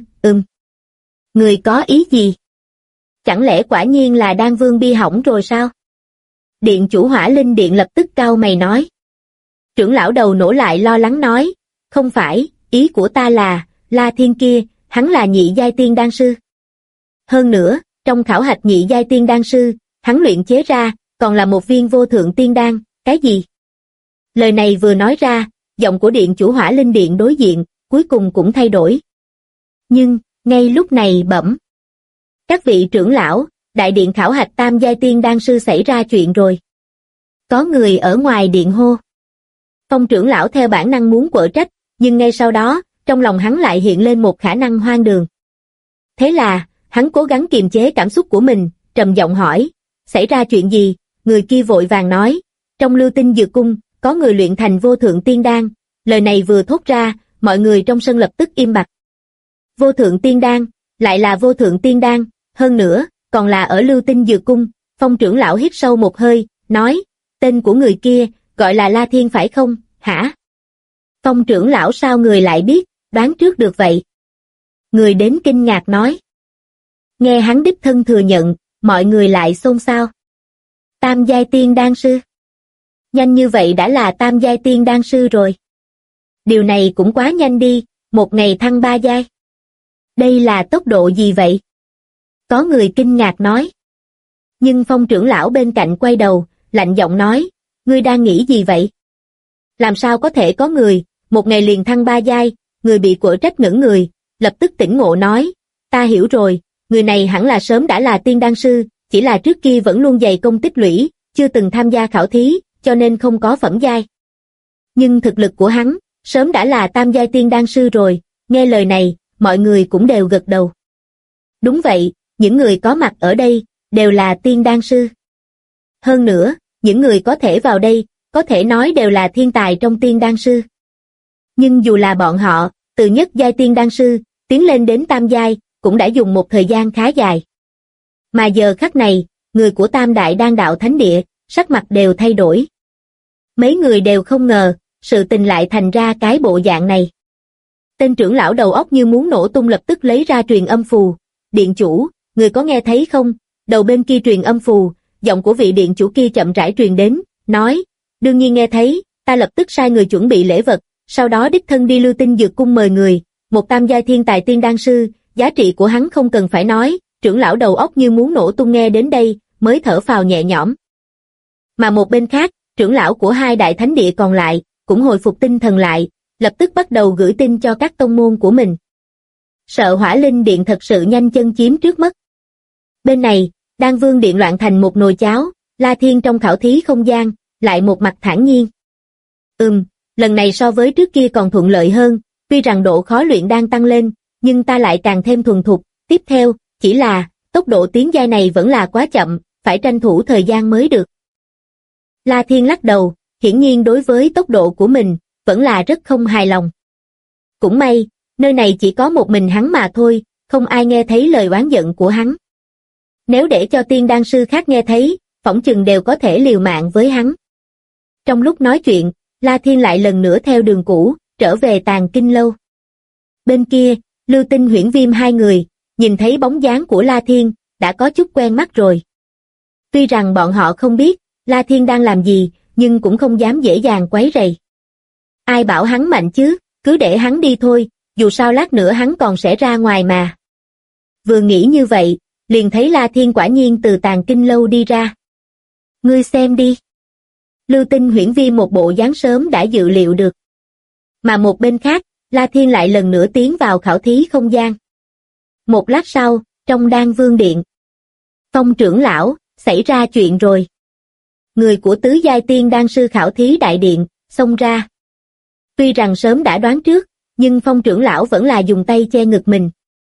Người có ý gì? Chẳng lẽ quả nhiên là Đan Vương Bi hỏng rồi sao? Điện chủ Hỏa Linh Điện lập tức cau mày nói. Trưởng lão đầu nổ lại lo lắng nói, không phải, ý của ta là, La Thiên kia, hắn là nhị giai tiên đan sư. Hơn nữa, trong khảo hạch nhị giai tiên đan sư, hắn luyện chế ra, còn là một viên vô thượng tiên đan, cái gì? Lời này vừa nói ra, giọng của điện chủ Hỏa Linh Điện đối diện, cuối cùng cũng thay đổi. Nhưng, ngay lúc này bẩm. Các vị trưởng lão, đại điện khảo hạch tam giai tiên đan sư xảy ra chuyện rồi. Có người ở ngoài điện hô. Phong trưởng lão theo bản năng muốn quở trách, nhưng ngay sau đó, trong lòng hắn lại hiện lên một khả năng hoang đường. Thế là, hắn cố gắng kiềm chế cảm xúc của mình, trầm giọng hỏi, xảy ra chuyện gì? Người kia vội vàng nói, trong Lưu Tinh Dược Cung, có người luyện thành vô thượng tiên đan. Lời này vừa thốt ra, mọi người trong sân lập tức im bặt. Vô thượng tiên đan, lại là vô thượng tiên đan, hơn nữa, còn là ở Lưu Tinh Dược Cung. Phong trưởng lão hít sâu một hơi, nói, tên của người kia, gọi là La Thiên phải không, hả? Phong trưởng lão sao người lại biết, đoán trước được vậy? Người đến kinh ngạc nói. Nghe hắn đích thân thừa nhận, mọi người lại xôn xao. Tam giai tiên đan sư. Nhanh như vậy đã là tam giai tiên đan sư rồi. Điều này cũng quá nhanh đi, một ngày thăng 3 giai. Đây là tốc độ gì vậy? Có người kinh ngạc nói. Nhưng Phong trưởng lão bên cạnh quay đầu, lạnh giọng nói, ngươi đang nghĩ gì vậy? Làm sao có thể có người, một ngày liền thăng 3 giai, người bị quở trách ngẩn người, lập tức tỉnh ngộ nói, ta hiểu rồi, người này hẳn là sớm đã là tiên đan sư, chỉ là trước kia vẫn luôn dày công tích lũy, chưa từng tham gia khảo thí, cho nên không có phẩm giai. Nhưng thực lực của hắn, sớm đã là tam giai tiên đan sư rồi, nghe lời này, mọi người cũng đều gật đầu. Đúng vậy, những người có mặt ở đây, đều là tiên đan sư. Hơn nữa, những người có thể vào đây, có thể nói đều là thiên tài trong tiên đan sư. Nhưng dù là bọn họ, từ nhất giai tiên đan sư, tiến lên đến tam giai, cũng đã dùng một thời gian khá dài. Mà giờ khắc này, người của tam đại đan đạo thánh địa, sắc mặt đều thay đổi. Mấy người đều không ngờ, sự tình lại thành ra cái bộ dạng này. Tên trưởng lão đầu óc như muốn nổ tung lập tức lấy ra truyền âm phù. Điện chủ, người có nghe thấy không? Đầu bên kia truyền âm phù, giọng của vị điện chủ kia chậm rãi truyền đến, nói, đương nhiên nghe thấy, ta lập tức sai người chuẩn bị lễ vật, sau đó đích thân đi Lưu Tinh Dược Cung mời người, một tam giai thiên tài tiên đan sư, giá trị của hắn không cần phải nói, trưởng lão đầu óc như muốn nổ tung nghe đến đây, mới thở phào nhẹ nhõm. Mà một bên khác, trưởng lão của hai đại thánh địa còn lại, cũng hồi phục tinh thần lại, lập tức bắt đầu gửi tin cho các tông môn của mình. Sợ Hỏa Linh Điện thật sự nhanh chân chiếm trước mất. Bên này, Đan Vương Điện loạn thành một nồi cháo, La Thiên trong khảo thí không gian, lại một mặt thản nhiên. Lần này so với trước kia còn thuận lợi hơn, tuy rằng độ khó luyện đang tăng lên, nhưng ta lại càng thêm thuần thục, tiếp theo, chỉ là, tốc độ tiến giai này vẫn là quá chậm, phải tranh thủ thời gian mới được. La Thiên lắc đầu, hiển nhiên đối với tốc độ của mình, vẫn là rất không hài lòng. Cũng may, nơi này chỉ có một mình hắn mà thôi, không ai nghe thấy lời oán giận của hắn. Nếu để cho tiên đan sư khác nghe thấy, phỏng chừng đều có thể liều mạng với hắn. Trong lúc nói chuyện, La Thiên lại lần nữa theo đường cũ, trở về Tàng Kinh Lâu. Bên kia, Lưu Tinh Huyễn Viêm hai người, nhìn thấy bóng dáng của La Thiên, đã có chút quen mắt rồi. Tuy rằng bọn họ không biết, La Thiên đang làm gì, nhưng cũng không dám dễ dàng quấy rầy. Ai bảo hắn mạnh chứ, cứ để hắn đi thôi, dù sao lát nữa hắn còn sẽ ra ngoài mà. Vừa nghĩ như vậy, liền thấy La Thiên quả nhiên từ Tàng Kinh Lâu đi ra. Ngươi xem đi. Lưu Tinh Huyễn Viêm một bộ dáng sớm đã dự liệu được. Mà một bên khác, La Thiên lại lần nữa tiến vào khảo thí không gian. Một lát sau, trong Đan Vương Điện. Phong trưởng lão, xảy ra chuyện rồi. Người của tứ giai tiên đan sư khảo thí đại điện, xông ra. Tuy rằng sớm đã đoán trước, nhưng Phong trưởng lão vẫn là dùng tay che ngực mình.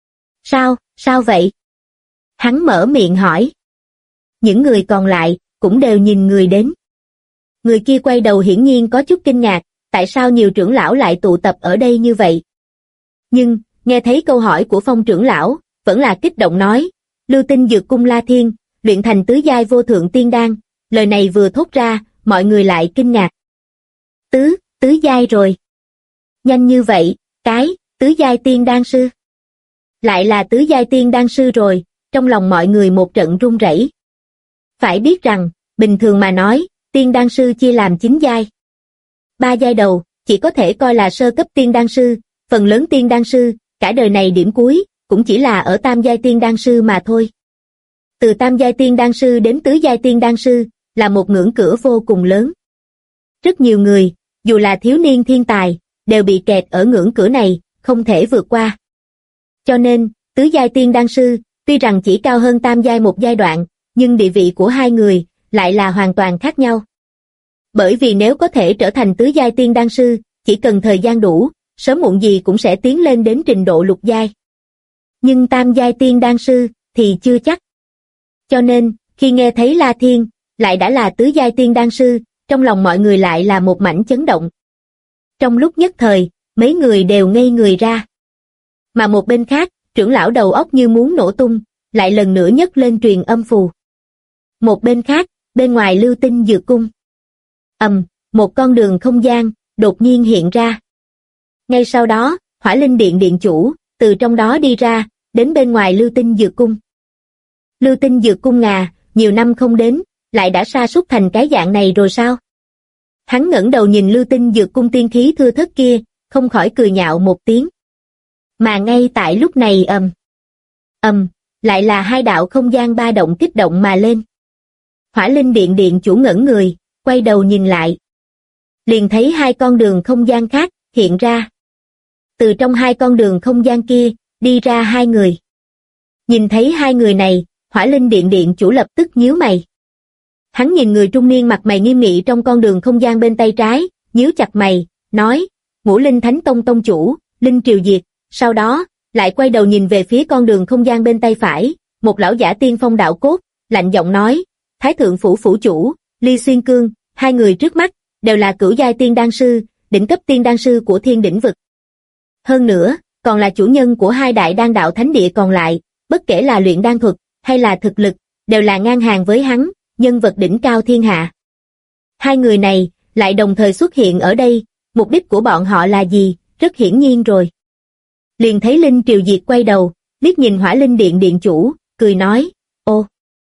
Sao vậy? Hắn mở miệng hỏi. Những người còn lại, cũng đều nhìn người đến. Người kia quay đầu hiển nhiên có chút kinh ngạc, tại sao nhiều trưởng lão lại tụ tập ở đây như vậy? Nhưng, nghe thấy câu hỏi của Phong trưởng lão, vẫn là kích động nói, Lưu Tinh Dược Cung La Thiên, luyện thành tứ giai vô thượng tiên đan, lời này vừa thốt ra, mọi người lại kinh ngạc. Tứ giai rồi. Nhanh như vậy, tứ giai tiên đan sư. Lại là tứ giai tiên đan sư rồi, trong lòng mọi người một trận run rẩy. Phải biết rằng, bình thường mà nói, tiên đan sư chia làm 9 giai. 3 giai đầu, chỉ có thể coi là sơ cấp tiên đan sư, phần lớn tiên đan sư, cả đời này điểm cuối, cũng chỉ là ở tam giai tiên đan sư mà thôi. Từ tam giai tiên đan sư đến tứ giai tiên đan sư, là một ngưỡng cửa vô cùng lớn. Rất nhiều người, dù là thiếu niên thiên tài, đều bị kẹt ở ngưỡng cửa này, không thể vượt qua. Cho nên, tứ giai tiên đan sư, tuy rằng chỉ cao hơn tam giai một giai đoạn, nhưng địa vị của hai người, lại là hoàn toàn khác nhau. Bởi vì nếu có thể trở thành tứ giai tiên đan sư, chỉ cần thời gian đủ, sớm muộn gì cũng sẽ tiến lên đến trình độ lục giai. Nhưng tam giai tiên đan sư, thì chưa chắc. Cho nên, khi nghe thấy La Thiên, lại đã là tứ giai tiên đan sư, trong lòng mọi người lại là một mảnh chấn động. Trong lúc nhất thời, mấy người đều ngây người ra. Mà một bên khác, trưởng lão đầu óc như muốn nổ tung, lại lần nữa nhấc lên truyền âm phù. Một bên khác, bên ngoài Lưu Tinh Dược Cung. Một con đường không gian, đột nhiên hiện ra. Ngay sau đó, Hỏa Linh Điện điện chủ, từ trong đó đi ra, đến bên ngoài Lưu Tinh Dược Cung. Lưu Tinh Dược Cung nhiều năm không đến, lại đã sa sút thành cái dạng này rồi sao? Hắn ngẩng đầu nhìn Lưu Tinh Dược Cung tiên khí thưa thớt kia, không khỏi cười nhạo một tiếng. Mà ngay tại lúc này lại là hai đạo không gian ba động kích động mà lên. Hỏa Linh Điện điện chủ ngẩn người, quay đầu nhìn lại. Liền thấy hai con đường không gian khác hiện ra. Từ trong hai con đường không gian kia, đi ra hai người. Nhìn thấy hai người này, Hỏa Linh Điện điện chủ lập tức nhíu mày. Hắn nhìn người trung niên mặt mày nghiêm nghị trong con đường không gian bên tay trái, nhíu chặt mày, nói, Ngũ Linh Thánh Tông tông chủ, Linh Triều Diệt, sau đó, lại quay đầu nhìn về phía con đường không gian bên tay phải, một lão giả tiên phong đạo cốt, lạnh giọng nói, Thái Thượng Phủ Phủ Chủ, Ly Xuyên Cương, hai người trước mắt, đều là cửu giai tiên đan sư, đỉnh cấp tiên đan sư của thiên đỉnh vực. Hơn nữa, còn là chủ nhân của hai đại đan đạo thánh địa còn lại, bất kể là luyện đan thuật, hay là thực lực, đều là ngang hàng với hắn, nhân vật đỉnh cao thiên hạ. Hai người này, lại đồng thời xuất hiện ở đây, mục đích của bọn họ là gì, rất hiển nhiên rồi. Liền thấy Linh Triều Diệt quay đầu, liếc nhìn Hỏa Linh Điện điện chủ, cười nói, ô,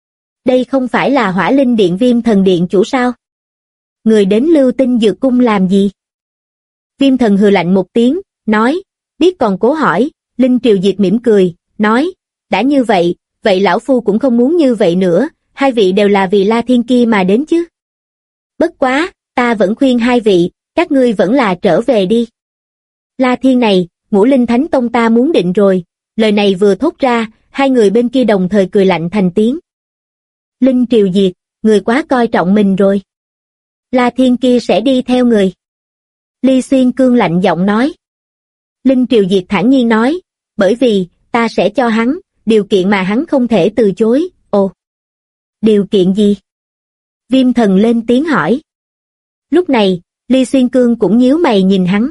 đây không phải là Hỏa Linh Điện Viêm Thần điện chủ sao? Người đến Lưu Tinh Dược Cung làm gì? Viêm Thần hừ lạnh một tiếng, nói, biết còn cố hỏi, Linh Triều Diệt mỉm cười, nói, đã như vậy, vậy lão phu cũng không muốn như vậy nữa, hai vị đều là vì La Thiên kia mà đến chứ. Bất quá, ta vẫn khuyên hai vị, các ngươi vẫn là trở về đi. La Thiên này, Ngũ Linh Thánh Tông ta muốn định rồi, lời này vừa thốt ra, hai người bên kia đồng thời cười lạnh thành tiếng. Linh Triều Diệt, người quá coi trọng mình rồi. La Thiên kia sẽ đi theo người. Ly Xuyên Cương lạnh giọng nói. Linh Triều Diệt thản nhiên nói, bởi vì, ta sẽ cho hắn, điều kiện mà hắn không thể từ chối, ồ. Điều kiện gì? Viêm Thần lên tiếng hỏi. Lúc này, Ly Xuyên Cương cũng nhíu mày nhìn hắn.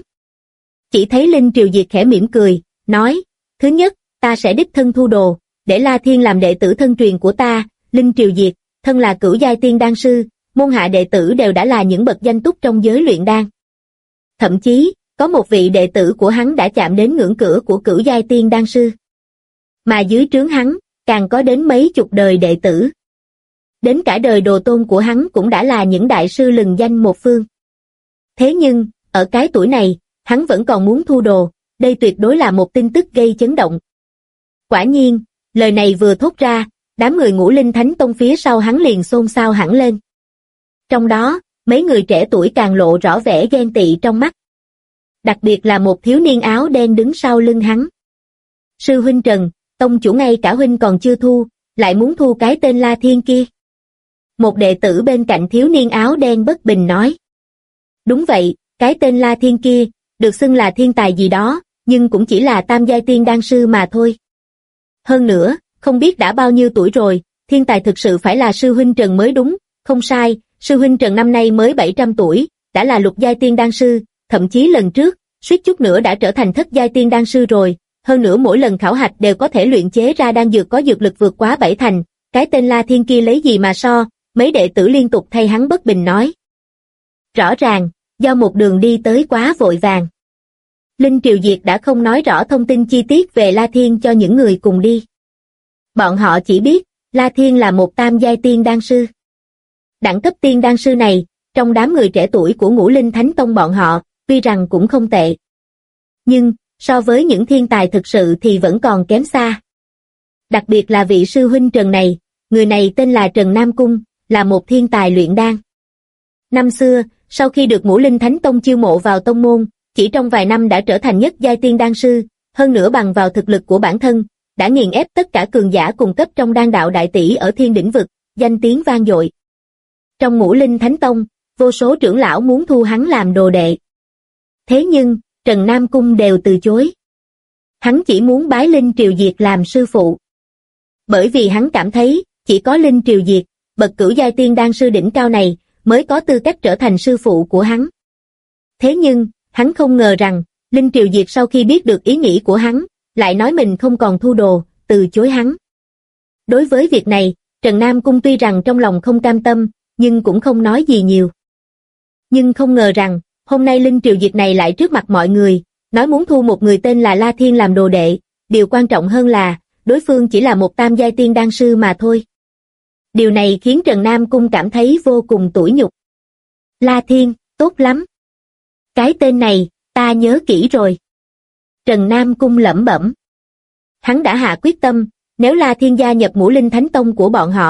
Chỉ thấy Linh Triều Diệt khẽ mỉm cười, nói, thứ nhất, ta sẽ đích thân thu đồ, để La Thiên làm đệ tử thân truyền của ta, Linh Triều Diệt, thân là cửu giai tiên đan sư, môn hạ đệ tử đều đã là những bậc danh túc trong giới luyện đan. Thậm chí, có một vị đệ tử của hắn đã chạm đến ngưỡng cửa của cửu giai tiên đan sư. Mà dưới trướng hắn, càng có đến mấy chục đời đệ tử. Đến cả đời đồ tôn của hắn cũng đã là những đại sư lừng danh một phương. Thế nhưng, ở cái tuổi này, hắn vẫn còn muốn thu đồ, đây tuyệt đối là một tin tức gây chấn động. Quả nhiên, lời này vừa thốt ra, đám người Ngũ Linh Thánh Tông phía sau hắn liền xôn xao hẳn lên. Trong đó, mấy người trẻ tuổi càng lộ rõ vẻ ghen tị trong mắt. Đặc biệt là một thiếu niên áo đen đứng sau lưng hắn. Sư huynh Trần, tông chủ ngay cả huynh còn chưa thu, lại muốn thu cái tên La Thiên kia. Một đệ tử bên cạnh thiếu niên áo đen bất bình nói. Đúng vậy, cái tên La Thiên kia, được xưng là thiên tài gì đó, nhưng cũng chỉ là tam giai tiên đan sư mà thôi. Hơn nữa, không biết đã bao nhiêu tuổi rồi, thiên tài thực sự phải là sư huynh Trần mới đúng, không sai, sư huynh Trần năm nay mới 700 tuổi, đã là lục giai tiên đan sư, thậm chí lần trước, suýt chút nữa đã trở thành thất giai tiên đan sư rồi, hơn nữa mỗi lần khảo hạch đều có thể luyện chế ra đan dược có dược lực vượt quá 7 thành, cái tên La Thiên kia lấy gì mà so, mấy đệ tử liên tục thay hắn bất bình nói. Rõ ràng, do một đường đi tới quá vội vàng. Linh Triều Diệt đã không nói rõ thông tin chi tiết về La Thiên cho những người cùng đi. Bọn họ chỉ biết, La Thiên là một tam giai tiên đan sư. Đẳng cấp tiên đan sư này, trong đám người trẻ tuổi của Ngũ Linh Thánh Tông bọn họ, tuy rằng cũng không tệ. Nhưng, so với những thiên tài thực sự thì vẫn còn kém xa. Đặc biệt là vị sư huynh Trần này, người này tên là Trần Nam Cung, là một thiên tài luyện đan. Năm xưa, sau khi được Ngũ Linh Thánh Tông chiêu mộ vào tông môn, chỉ trong vài năm đã trở thành nhất giai tiên đan sư, hơn nữa bằng vào thực lực của bản thân, đã nghiền ép tất cả cường giả cùng cấp trong đan đạo đại tỷ ở thiên đỉnh vực, danh tiếng vang dội. Trong Ngũ Linh Thánh Tông, vô số trưởng lão muốn thu hắn làm đồ đệ. Thế nhưng, Trần Nam Cung đều từ chối. Hắn chỉ muốn bái Linh Triều Diệt làm sư phụ. Bởi vì hắn cảm thấy, chỉ có Linh Triều Diệt, bậc cửu giai tiên đan sư đỉnh cao này, mới có tư cách trở thành sư phụ của hắn. Thế nhưng, hắn không ngờ rằng, Linh Triều Diệt sau khi biết được ý nghĩ của hắn, lại nói mình không còn thu đồ, từ chối hắn. Đối với việc này, Trần Nam Cung tuy rằng trong lòng không cam tâm, nhưng cũng không nói gì nhiều. Nhưng không ngờ rằng, hôm nay Linh Triều Diệt này lại trước mặt mọi người, nói muốn thu một người tên là La Thiên làm đồ đệ, điều quan trọng hơn là, đối phương chỉ là một tam giai tiên đan sư mà thôi. Điều này khiến Trần Nam Cung cảm thấy vô cùng tủi nhục. La Thiên, tốt lắm. Cái tên này, ta nhớ kỹ rồi. Trần Nam Cung lẩm bẩm. Hắn đã hạ quyết tâm, nếu La Thiên gia nhập Ngũ Linh Thánh Tông của bọn họ,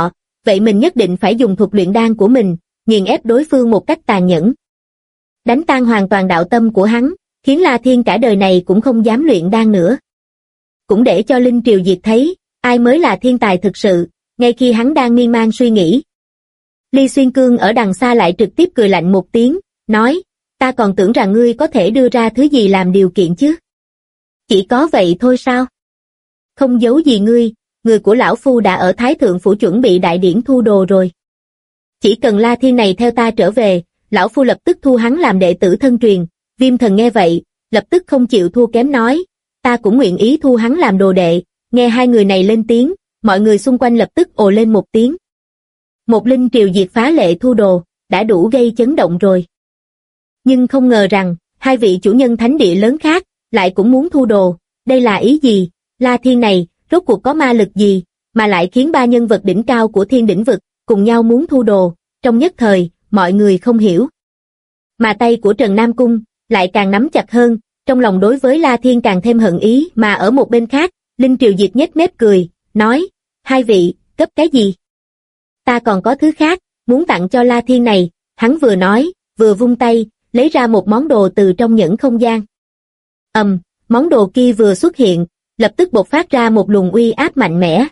vậy mình nhất định phải dùng thuật luyện đan của mình, nghiền ép đối phương một cách tàn nhẫn. Đánh tan hoàn toàn đạo tâm của hắn, khiến La Thiên cả đời này cũng không dám luyện đan nữa. Cũng để cho Linh Triều Diệt thấy, ai mới là thiên tài thực sự, ngay khi hắn đang miên man suy nghĩ. Ly Xuyên Cương ở đằng xa lại trực tiếp cười lạnh một tiếng, nói, ta còn tưởng rằng ngươi có thể đưa ra thứ gì làm điều kiện chứ. Chỉ có vậy thôi sao? Không giấu gì ngươi, người của lão phu đã ở Thái Thượng Phủ chuẩn bị đại điển thu đồ rồi. Chỉ cần La Thiên này theo ta trở về, lão phu lập tức thu hắn làm đệ tử thân truyền. Viêm Thần nghe vậy, lập tức không chịu thua kém nói, ta cũng nguyện ý thu hắn làm đồ đệ. Nghe hai người này lên tiếng, mọi người xung quanh lập tức ồ lên một tiếng. Một Linh Triều Diệt phá lệ thu đồ, đã đủ gây chấn động rồi. Nhưng không ngờ rằng, hai vị chủ nhân thánh địa lớn khác, lại cũng muốn thu đồ, đây là ý gì? La Thiên này, rốt cuộc có ma lực gì, mà lại khiến ba nhân vật đỉnh cao của Thiên Đỉnh Vực, cùng nhau muốn thu đồ, trong nhất thời, mọi người không hiểu. Mà tay của Trần Nam Cung, lại càng nắm chặt hơn, trong lòng đối với La Thiên càng thêm hận ý, mà ở một bên khác, Linh Triều Diệt nhếch mép cười, nói, hai vị, cấp cái gì? Ta còn có thứ khác, muốn tặng cho La Thiên này, hắn vừa nói, vừa vung tay, lấy ra một món đồ từ trong nhẫn không gian. Món đồ kia vừa xuất hiện, lập tức bộc phát ra một luồng uy áp mạnh mẽ.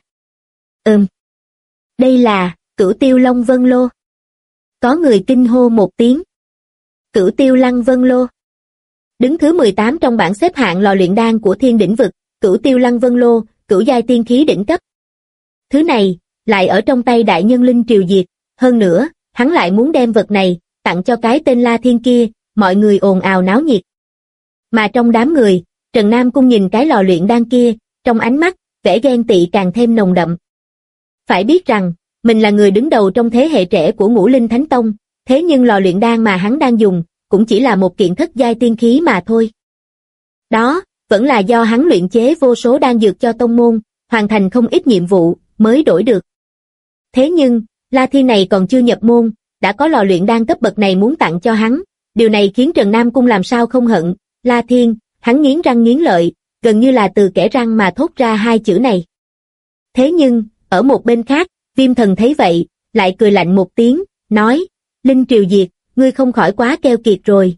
Đây là, Cửu Tiêu Long Vân Lô. Có người kinh hô một tiếng. Cửu Tiêu Lăng Vân Lô. Đứng thứ 18 trong bảng xếp hạng lò luyện đan của Thiên Đỉnh Vực, Cửu Tiêu Lăng Vân Lô, cửu giai tiên khí đỉnh cấp. Thứ này, lại ở trong tay đại nhân Linh Triều Diệt, hơn nữa, hắn lại muốn đem vật này, tặng cho cái tên La Thiên kia, mọi người ồn ào náo nhiệt. Mà trong đám người, Trần Nam Cung nhìn cái lò luyện đan kia, trong ánh mắt, vẻ ghen tị càng thêm nồng đậm. Phải biết rằng, mình là người đứng đầu trong thế hệ trẻ của Ngũ Linh Thánh Tông, thế nhưng lò luyện đan mà hắn đang dùng, cũng chỉ là một kiện thất giai tiên khí mà thôi. Đó, vẫn là do hắn luyện chế vô số đan dược cho tông môn, hoàn thành không ít nhiệm vụ, mới đổi được. Thế nhưng, La Thiên này còn chưa nhập môn, đã có lò luyện đan cấp bậc này muốn tặng cho hắn, điều này khiến Trần Nam Cung làm sao không hận, La Thiên, hắn nghiến răng nghiến lợi, gần như là từ kẽ răng mà thốt ra hai chữ này. Thế nhưng, ở một bên khác, Viêm Thần thấy vậy, lại cười lạnh một tiếng, nói, Linh Triều Diệt, ngươi không khỏi quá keo kiệt rồi,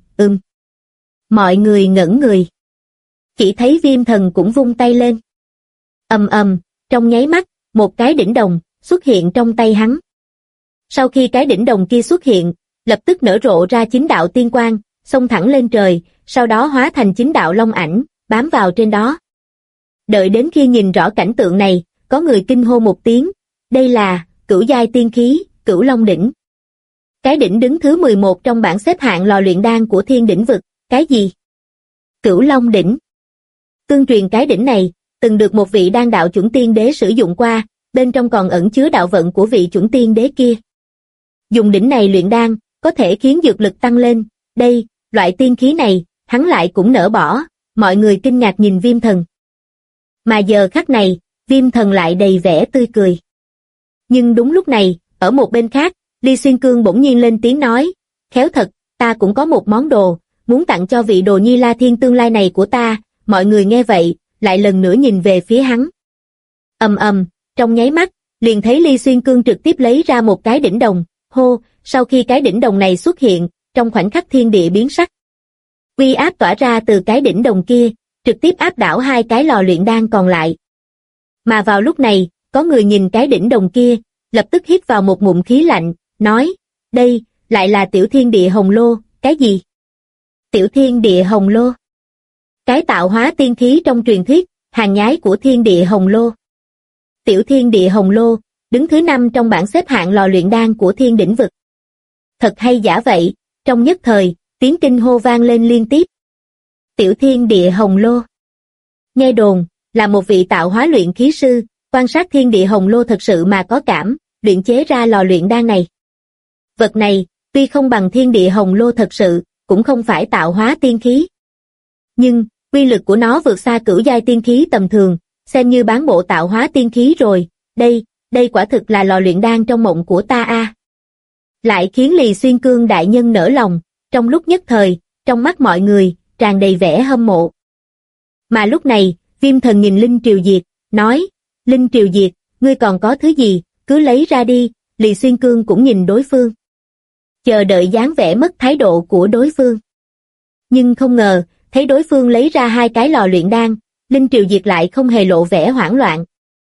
Mọi người ngẩn người. Chỉ thấy Viêm Thần cũng vung tay lên. Trong nháy mắt, một cái đỉnh đồng, xuất hiện trong tay hắn. Sau khi cái đỉnh đồng kia xuất hiện, lập tức nở rộ ra 9 đạo tiên quang, xông thẳng lên trời, sau đó hóa thành 9 đạo long ảnh, bám vào trên đó. Đợi đến khi nhìn rõ cảnh tượng này, có người kinh hô một tiếng, đây là, cửu giai tiên khí, Cửu Long Đỉnh. Cái đỉnh đứng thứ 11 trong bảng xếp hạng lò luyện đan của Thiên Đỉnh Vực, cái gì? Cửu Long Đỉnh. Tương truyền cái đỉnh này, từng được một vị đan đạo chuẩn tiên đế sử dụng qua, bên trong còn ẩn chứa đạo vận của vị chuẩn tiên đế kia. Dùng đỉnh này luyện đan, có thể khiến dược lực tăng lên, đây, loại tiên khí này, hắn lại cũng nỡ bỏ, mọi người kinh ngạc nhìn Viêm Thần. Mà giờ khắc này, Viêm Thần lại đầy vẻ tươi cười. Nhưng đúng lúc này, ở một bên khác, Ly Xuyên Cương bỗng nhiên lên tiếng nói, khéo thật, ta cũng có một món đồ, muốn tặng cho vị đồ nhi La Thiên tương lai này của ta, mọi người nghe vậy, lại lần nữa nhìn về phía hắn. Trong nháy mắt, liền thấy Ly Xuyên Cương trực tiếp lấy ra một cái đỉnh đồng, sau khi cái đỉnh đồng này xuất hiện, trong khoảnh khắc thiên địa biến sắc. Uy áp tỏa ra từ cái đỉnh đồng kia, trực tiếp áp đảo hai cái lò luyện đan còn lại. Mà vào lúc này, có người nhìn cái đỉnh đồng kia, lập tức hít vào một ngụm khí lạnh, nói, đây, lại là Tiểu Thiên Địa Hồng Lô, cái gì? Tiểu Thiên Địa Hồng Lô. Cái tạo hóa tiên khí trong truyền thuyết, hàng nhái của Thiên Địa Hồng Lô. Tiểu Thiên Địa Hồng Lô, đứng thứ 5 trong bảng xếp hạng lò luyện đan của Thiên Đỉnh Vực. Thật hay giả vậy, trong nhất thời, tiếng kinh hô vang lên liên tiếp. Tiểu Thiên Địa Hồng Lô. Nghe đồn, là một vị tạo hóa luyện khí sư, quan sát Thiên Địa Hồng Lô thật sự mà có cảm, luyện chế ra lò luyện đan này. Vật này, tuy không bằng Thiên Địa Hồng Lô thật sự, cũng không phải tạo hóa tiên khí. Nhưng, uy lực của nó vượt xa cửu giai tiên khí tầm thường, xem như bán bộ tạo hóa tiên khí rồi, đây quả thực là lò luyện đan trong mộng của ta a. Lại khiến Ly Xuyên Cương đại nhân nở lòng, trong lúc nhất thời, trong mắt mọi người, tràn đầy vẻ hâm mộ. Mà lúc này, Viêm Thần nhìn Linh Triều Diệt, nói, Linh Triều Diệt, ngươi còn có thứ gì, cứ lấy ra đi, Lý Xuyên Cương cũng nhìn đối phương. Chờ đợi dáng vẻ mất thái độ của đối phương. Nhưng không ngờ, thấy đối phương lấy ra 2 cái lò luyện đan, Linh Triều Diệt lại không hề lộ vẻ hoảng loạn.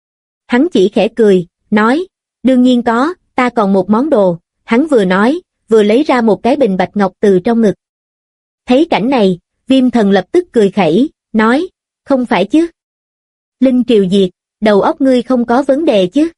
Hắn chỉ khẽ cười, nói, đương nhiên có, ta còn một món đồ. Hắn vừa nói, vừa lấy ra một cái bình bạch ngọc từ trong ngực. Thấy cảnh này, Viêm Thần lập tức cười khẩy, nói, không phải chứ. Linh Triều Diệt, đầu óc ngươi không có vấn đề chứ.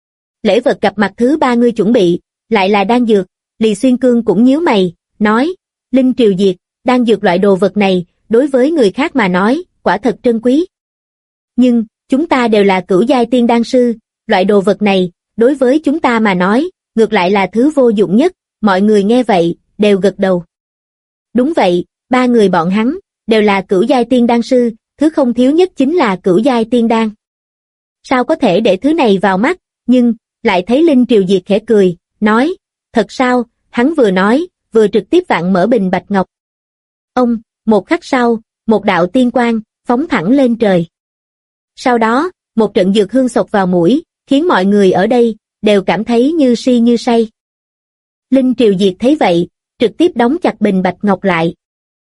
Lễ vật gặp mặt thứ 3 ngươi chuẩn bị, lại là đan dược. Lý Xuyên Cương cũng nhíu mày, nói, Linh Triều Diệt, đan dược loại đồ vật này, đối với người khác mà nói, quả thật trân quý. Nhưng, chúng ta đều là cửu giai tiên đan sư, loại đồ vật này, đối với chúng ta mà nói, ngược lại là thứ vô dụng nhất. Mọi người nghe vậy, đều gật đầu. Đúng vậy, 3 người bọn hắn, đều là cửu giai tiên đan sư, thứ không thiếu nhất chính là cửu giai tiên đan. Sao có thể để thứ này vào mắt, nhưng, lại thấy Linh Triều Diệt khẽ cười, nói, thật sao, hắn vừa nói, vừa trực tiếp vặn mở bình bạch ngọc. Ông, một khắc sau, một đạo tiên quang, phóng thẳng lên trời. Sau đó, một trận dược hương xộc vào mũi, khiến mọi người ở đây, đều cảm thấy như si như say. Linh Triều Diệt thấy vậy, trực tiếp đóng chặt bình bạch ngọc lại.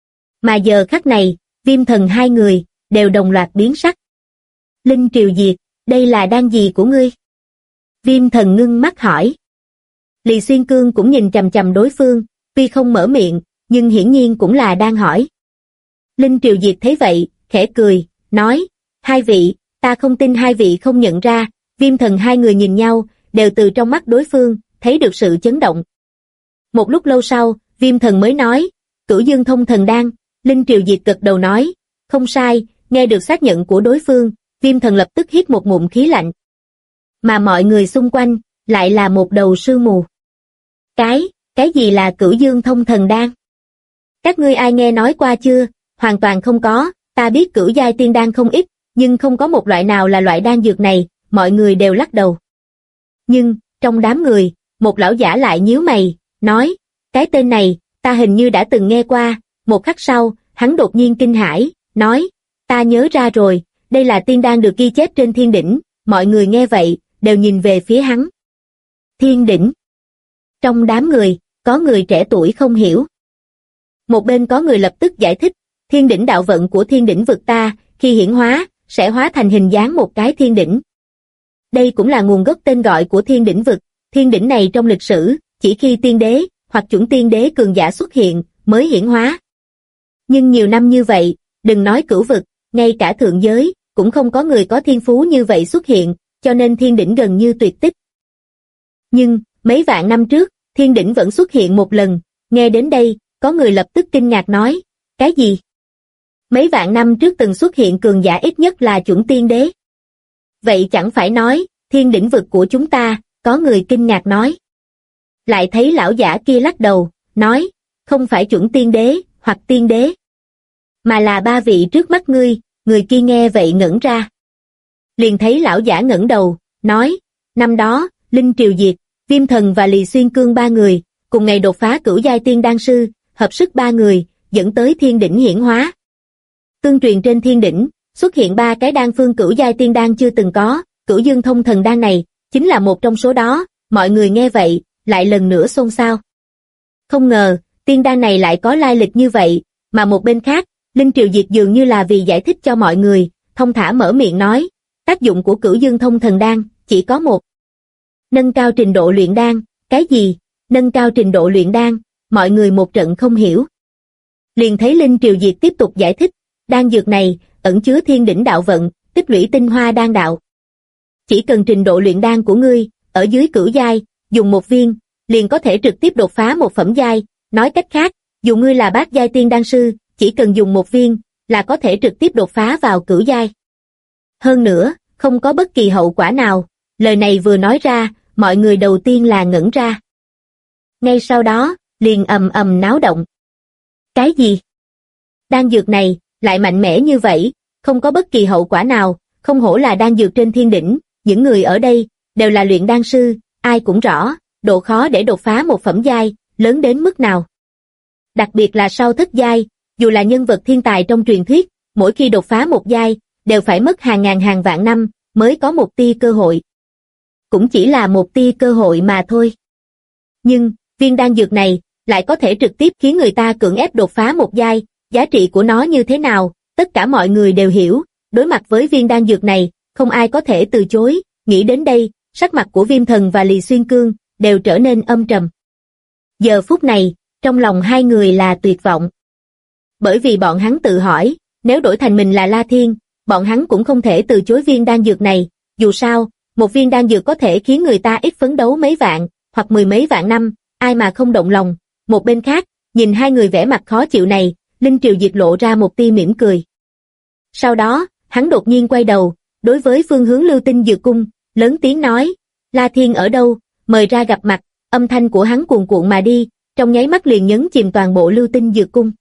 Mà giờ khắc này, Viêm Thần 2 người, đều đồng loạt biến sắc. Linh Triều Diệt, đây là đan gì của ngươi? Viêm Thần ngưng mắt hỏi. Lý Xuyên Cương cũng nhìn chằm chằm đối phương, tuy không mở miệng, nhưng hiển nhiên cũng là đang hỏi. Linh Triều Diệt thấy vậy, khẽ cười, nói, 2 vị, ta không tin 2 vị không nhận ra. Viêm Thần 2 người nhìn nhau, đều từ trong mắt đối phương, thấy được sự chấn động. Một lúc lâu sau, Viêm Thần mới nói, Cửu Dương Thông Thần Đan. Linh Triều Diệt gật đầu nói, không sai. Nghe được xác nhận của đối phương, Viêm Thần lập tức hít một ngụm khí lạnh. Mà mọi người xung quanh, lại là một đầu sương mù. Cái gì là Cửu Dương Thông Thần Đan? Các ngươi ai nghe nói qua chưa? Hoàn toàn không có, ta biết cửu giai tiên đan không ít, nhưng không có một loại nào là loại đan dược này, mọi người đều lắc đầu. Nhưng, trong đám người, một lão giả lại nhíu mày, nói, cái tên này, ta hình như đã từng nghe qua. Một khắc sau, hắn đột nhiên kinh hãi, nói, ta nhớ ra rồi, đây là tiên đan được ghi chép trên thiên đỉnh. Mọi người nghe vậy, đều nhìn về phía hắn. Thiên đỉnh. Trong đám người, có người trẻ tuổi không hiểu. Một bên có người lập tức giải thích, thiên đỉnh đạo vận của thiên đỉnh vực ta, khi hiển hóa, sẽ hóa thành hình dáng một cái thiên đỉnh. Đây cũng là nguồn gốc tên gọi của thiên đỉnh vực. Thiên đỉnh này trong lịch sử, chỉ khi tiên đế, hoặc chuẩn tiên đế cường giả xuất hiện, mới hiển hóa. Nhưng nhiều năm như vậy, đừng nói cửu vực, ngay cả thượng giới, cũng không có người có thiên phú như vậy xuất hiện, cho nên thiên đỉnh gần như tuyệt tích. Nhưng, mấy vạn năm trước, thiên đỉnh vẫn xuất hiện một lần. Nghe đến đây, có người lập tức kinh ngạc nói, cái gì? Mấy vạn năm trước từng xuất hiện cường giả ít nhất là chuẩn tiên đế. Vậy chẳng phải nói, thiên đỉnh vực của chúng ta, có người kinh ngạc nói. Lại thấy lão giả kia lắc đầu, nói, không phải chuẩn tiên đế, hoặc tiên đế, mà là 3 vị trước mắt ngươi. Người kia nghe vậy ngẩn ra. Liền thấy lão giả ngẩng đầu, nói, năm đó, Linh Triều Diệt, Viêm Thần và Lý Xuyên Cương 3 người, cùng ngày đột phá cửu giai tiên đan sư, hợp sức 3 người, dẫn tới thiên đỉnh hiển hóa. Tương truyền trên thiên đỉnh, xuất hiện 3 cái đan phương cửu giai tiên đan chưa từng có, Cửu Dương Thông Thần Đan này, chính là một trong số đó. Mọi người nghe vậy, lại lần nữa xôn xao. Không ngờ, tiên đan này lại có lai lịch như vậy, mà một bên khác, Linh Triều Diệt dường như là vì giải thích cho mọi người, thông thả mở miệng nói, tác dụng của Cửu Dương Thông Thần Đan, chỉ có một. Nâng cao trình độ luyện đan. Cái gì? Nâng cao trình độ luyện đan? Mọi người một trận không hiểu. Liền thấy Linh Triều Diệt tiếp tục giải thích, đan dược này, ẩn chứa thiên đỉnh đạo vận, tích lũy tinh hoa đan đạo. Chỉ cần trình độ luyện đan của ngươi, ở dưới cửu giai, dùng 1 viên, liền có thể trực tiếp đột phá 1 phẩm giai. Nói cách khác, dù ngươi là bát giai tiên đan sư, chỉ cần dùng 1 viên, là có thể trực tiếp đột phá vào cửu giai. Hơn nữa, không có bất kỳ hậu quả nào. Lời này vừa nói ra, mọi người đầu tiên là ngẩn ra. Ngay sau đó, liền ầm ầm náo động. Cái gì? Đan dược này, lại mạnh mẽ như vậy, không có bất kỳ hậu quả nào, không hổ là đan dược trên thiên đỉnh. Những người ở đây, đều là luyện đan sư, ai cũng rõ, độ khó để đột phá 1 phẩm giai, lớn đến mức nào. Đặc biệt là sau thất giai, dù là nhân vật thiên tài trong truyền thuyết, mỗi khi đột phá 1 giai, đều phải mất hàng ngàn hàng vạn năm, mới có một tia cơ hội. cũng chỉ là một tia cơ hội mà thôi. Nhưng, viên đan dược này, lại có thể trực tiếp khiến người ta cưỡng ép đột phá một giai, giá trị của nó như thế nào, tất cả mọi người đều hiểu, đối mặt với viên đan dược này, không ai có thể từ chối, nghĩ đến đây, sắc mặt của Viêm Thần và Lì Xuyên Cương, đều trở nên âm trầm. Giờ phút này, trong lòng hai người là tuyệt vọng. Bởi vì bọn hắn tự hỏi, nếu đổi thành mình là La Thiên, bọn hắn cũng không thể từ chối viên đan dược này, dù sao, một viên đan dược có thể khiến người ta ít phấn đấu mấy vạn, hoặc mười mấy vạn năm, ai mà không động lòng. Một bên khác, nhìn hai người vẻ mặt khó chịu này, Linh Triều Diệt lộ ra một tia mỉm cười. Sau đó, hắn đột nhiên quay đầu, đối với phương hướng Lưu Tinh Dược Cung, lớn tiếng nói, La Thiên ở đâu, mời ra gặp mặt, âm thanh của hắn cuồn cuộn mà đi, trong nháy mắt liền nhấn chìm toàn bộ Lưu Tinh Dược Cung.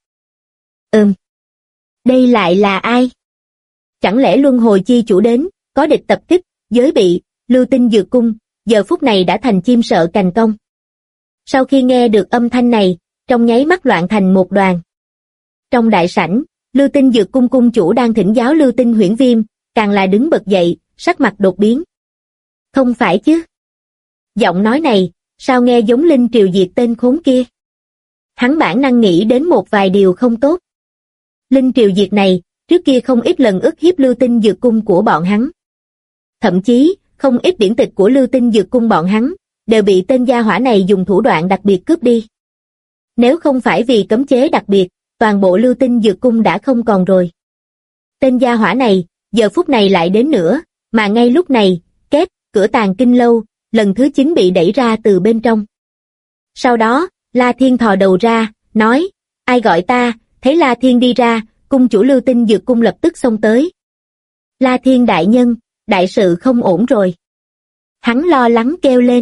Đây lại là ai? Chẳng lẽ luân hồi chi chủ đến, có địch tập kích, giới bị, Lưu Tinh Dược Cung, giờ phút này đã thành chim sợ cành cong. Sau khi nghe được âm thanh này, trong nháy mắt loạn thành một đoàn. Trong đại sảnh, Lưu Tinh Dược Cung cung chủ đang thỉnh giáo Lưu Tinh Huyễn Viêm, càng là đứng bật dậy, sắc mặt đột biến. Không phải chứ? Giọng nói này, sao nghe giống Linh Triều Diệt tên khốn kia? Hắn bản năng nghĩ đến một vài điều không tốt. Linh Triều Diệt này, trước kia không ít lần ức hiếp Lưu Tinh Dược Cung của bọn hắn. Thậm chí, không ít điển tịch của Lưu Tinh Dược Cung bọn hắn, đều bị tên gia hỏa này dùng thủ đoạn đặc biệt cướp đi. Nếu không phải vì cấm chế đặc biệt, toàn bộ Lưu Tinh Dược Cung đã không còn rồi. Tên gia hỏa này, giờ phút này lại đến nữa, mà ngay lúc này, két, cửa Tàng Kinh Lâu, lần thứ 9 bị đẩy ra từ bên trong. Sau đó, La Thiên thò đầu ra, nói, ai gọi ta, thấy La Thiên đi ra, cung chủ Lưu Tinh Dược Cung lập tức xông tới. La Thiên đại nhân, đại sự không ổn rồi. Hắn lo lắng kêu lên.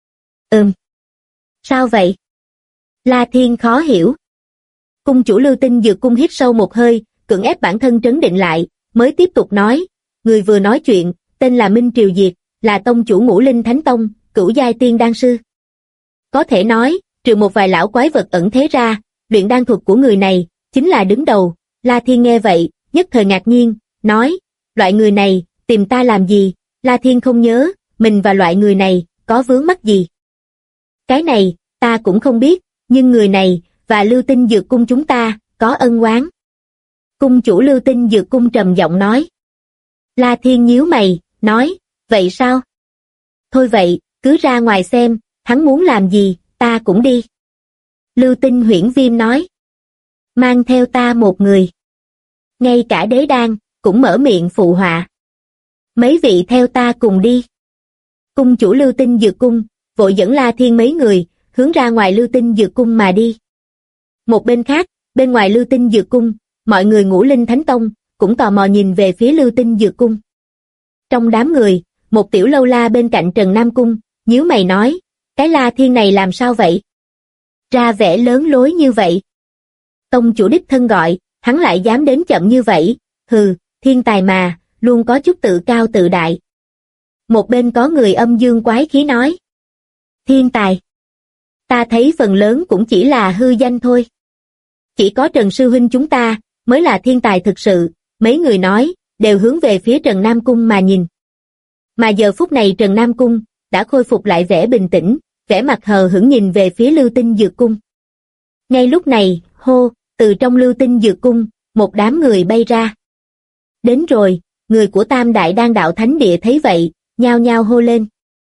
Sao vậy? La Thiên khó hiểu. Cung chủ Lưu Tinh Dược Cung hít sâu một hơi, cưỡng ép bản thân trấn định lại, mới tiếp tục nói, người vừa nói chuyện, tên là Minh Triều Diệt, là tông chủ Ngũ Linh Thánh Tông, cửu giai tiên đan sư. Có thể nói, trừ một vài lão quái vật ẩn thế ra, luyện đan thuật của người này, chính là đứng đầu. La Thiên nghe vậy, nhất thời ngạc nhiên, nói, loại người này, tìm ta làm gì? La Thiên không nhớ, mình và loại người này, có vướng mắc gì. Cái này, ta cũng không biết, nhưng người này, và Lưu Tinh Dược Cung chúng ta, có ân oán. Cung chủ Lưu Tinh Dược Cung trầm giọng nói. La Thiên nhíu mày, nói, vậy sao? Thôi vậy, cứ ra ngoài xem, hắn muốn làm gì, ta cũng đi. Lưu Tinh Huyễn Viêm nói. Mang theo ta một người. Ngay cả Đế Đan, cũng mở miệng phụ họa. Mấy vị theo ta cùng đi. Cung chủ Lưu Tinh Dược Cung, vội dẫn La Thiên mấy người, hướng ra ngoài Lưu Tinh Dược Cung mà đi. Một bên khác, bên ngoài Lưu Tinh Dược Cung, mọi người Ngũ Linh Thánh Tông, cũng tò mò nhìn về phía Lưu Tinh Dược Cung. Trong đám người, một tiểu lâu la bên cạnh Trần Nam Cung, nhíu mày nói, cái La Thiên này làm sao vậy? Ra vẻ lớn lối như vậy. Tông chủ đích thân gọi, hắn lại dám đến chậm như vậy, hừ, thiên tài mà, luôn có chút tự cao tự đại. Một bên có người âm dương quái khí nói. Thiên tài. Ta thấy phần lớn cũng chỉ là hư danh thôi. Chỉ có Trần Sư Huynh chúng ta, mới là thiên tài thực sự, mấy người nói, đều hướng về phía Trần Nam Cung mà nhìn. Mà giờ phút này Trần Nam Cung, đã khôi phục lại vẻ bình tĩnh, vẻ mặt hờ hững nhìn về phía Lưu Tinh Dược Cung. Ngay lúc này, hô, từ trong Lưu Tinh Dược Cung, một đám người bay ra. Đến rồi, người của Tam Đại Đan Đạo Thánh Địa thấy vậy, nhao nhao hô lên.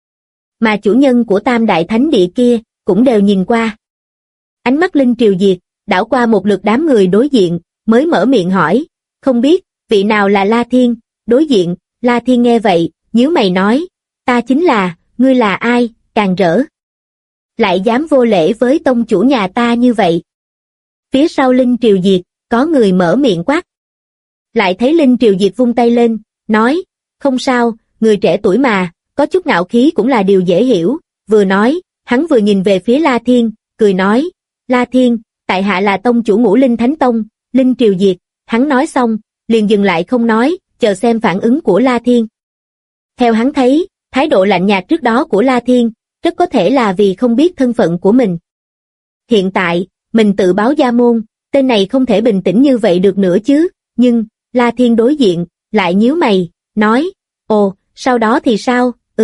Mà chủ nhân của Tam Đại Thánh Địa kia, cũng đều nhìn qua. Ánh mắt Linh Triều Diệt, đảo qua một lượt đám người đối diện, mới mở miệng hỏi, không biết, vị nào là La Thiên, đối diện, La Thiên nghe vậy, nhíu mày nói, ta chính là, ngươi là ai, càng rỡ. Lại dám vô lễ với tông chủ nhà ta như vậy. Phía sau Linh Triều Diệt, có người mở miệng quát. Lại thấy Linh Triều Diệt vung tay lên, nói, không sao, người trẻ tuổi mà, có chút ngạo khí cũng là điều dễ hiểu, vừa nói, hắn vừa nhìn về phía La Thiên, cười nói, La Thiên, tại hạ là tông chủ Ngũ Linh Thánh Tông, Linh Triều Diệt, hắn nói xong, liền dừng lại không nói, chờ xem phản ứng của La Thiên. Theo hắn thấy, thái độ lạnh nhạt trước đó của La Thiên, rất có thể là vì không biết thân phận của mình. Hiện tại, mình tự báo gia môn, tên này không thể bình tĩnh như vậy được nữa chứ, nhưng, La Thiên đối diện, lại nhíu mày, nói, ồ, sau đó thì sao,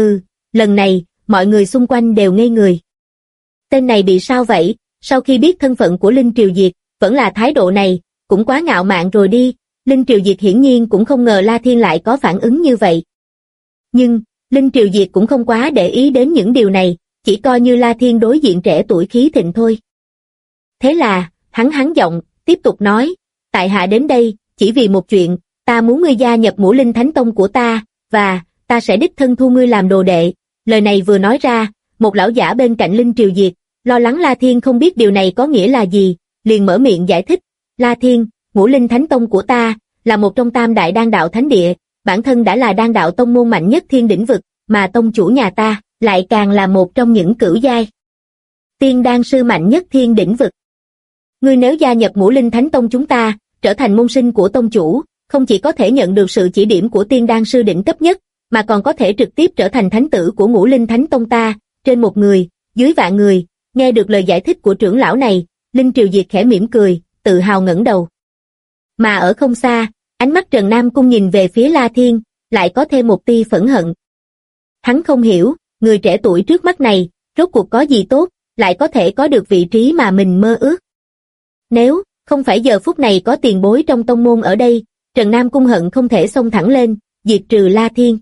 Lần này, mọi người xung quanh đều ngây người. Tên này bị sao vậy? Sau khi biết thân phận của Linh Triều Diệt, vẫn là thái độ này, cũng quá ngạo mạn rồi đi. Linh Triều Diệt hiển nhiên cũng không ngờ La Thiên lại có phản ứng như vậy. Nhưng, Linh Triều Diệt cũng không quá để ý đến những điều này, chỉ coi như La Thiên đối diện trẻ tuổi khí thịnh thôi. Thế là, hắn giọng, tiếp tục nói, tại hạ đến đây, chỉ vì một chuyện, ta muốn ngươi gia nhập Ngũ Linh Thánh Tông của ta, và, ta sẽ đích thân thu ngươi làm đồ đệ. Lời này vừa nói ra, một lão giả bên cạnh Linh Triều Diệt, lo lắng La Thiên không biết điều này có nghĩa là gì, liền mở miệng giải thích, La Thiên, Ngũ Linh Thánh Tông của ta, là một trong tam đại đan đạo thánh địa, bản thân đã là đan đạo tông môn mạnh nhất thiên đỉnh vực, mà tông chủ nhà ta, lại càng là một trong những cửu giai tiên đan sư mạnh nhất thiên đỉnh vực. Ngươi nếu gia nhập Ngũ Linh Thánh Tông chúng ta, trở thành môn sinh của tông chủ, không chỉ có thể nhận được sự chỉ điểm của tiên đan sư đỉnh cấp nhất, mà còn có thể trực tiếp trở thành thánh tử của Ngũ Linh Thánh Tông ta, trên một người, dưới vạn người. Nghe được lời giải thích của trưởng lão này, Linh Triều Diệt khẽ mỉm cười, tự hào ngẩng đầu. Mà ở không xa, ánh mắt Trần Nam Cung nhìn về phía La Thiên, lại có thêm một tia phẫn hận. Hắn không hiểu, người trẻ tuổi trước mắt này, rốt cuộc có gì tốt, lại có thể có được vị trí mà mình mơ ước. Nếu không phải giờ phút này có tiền bối trong tông môn ở đây, Trần Nam Cung hận không thể xông thẳng lên, diệt trừ La Thiên.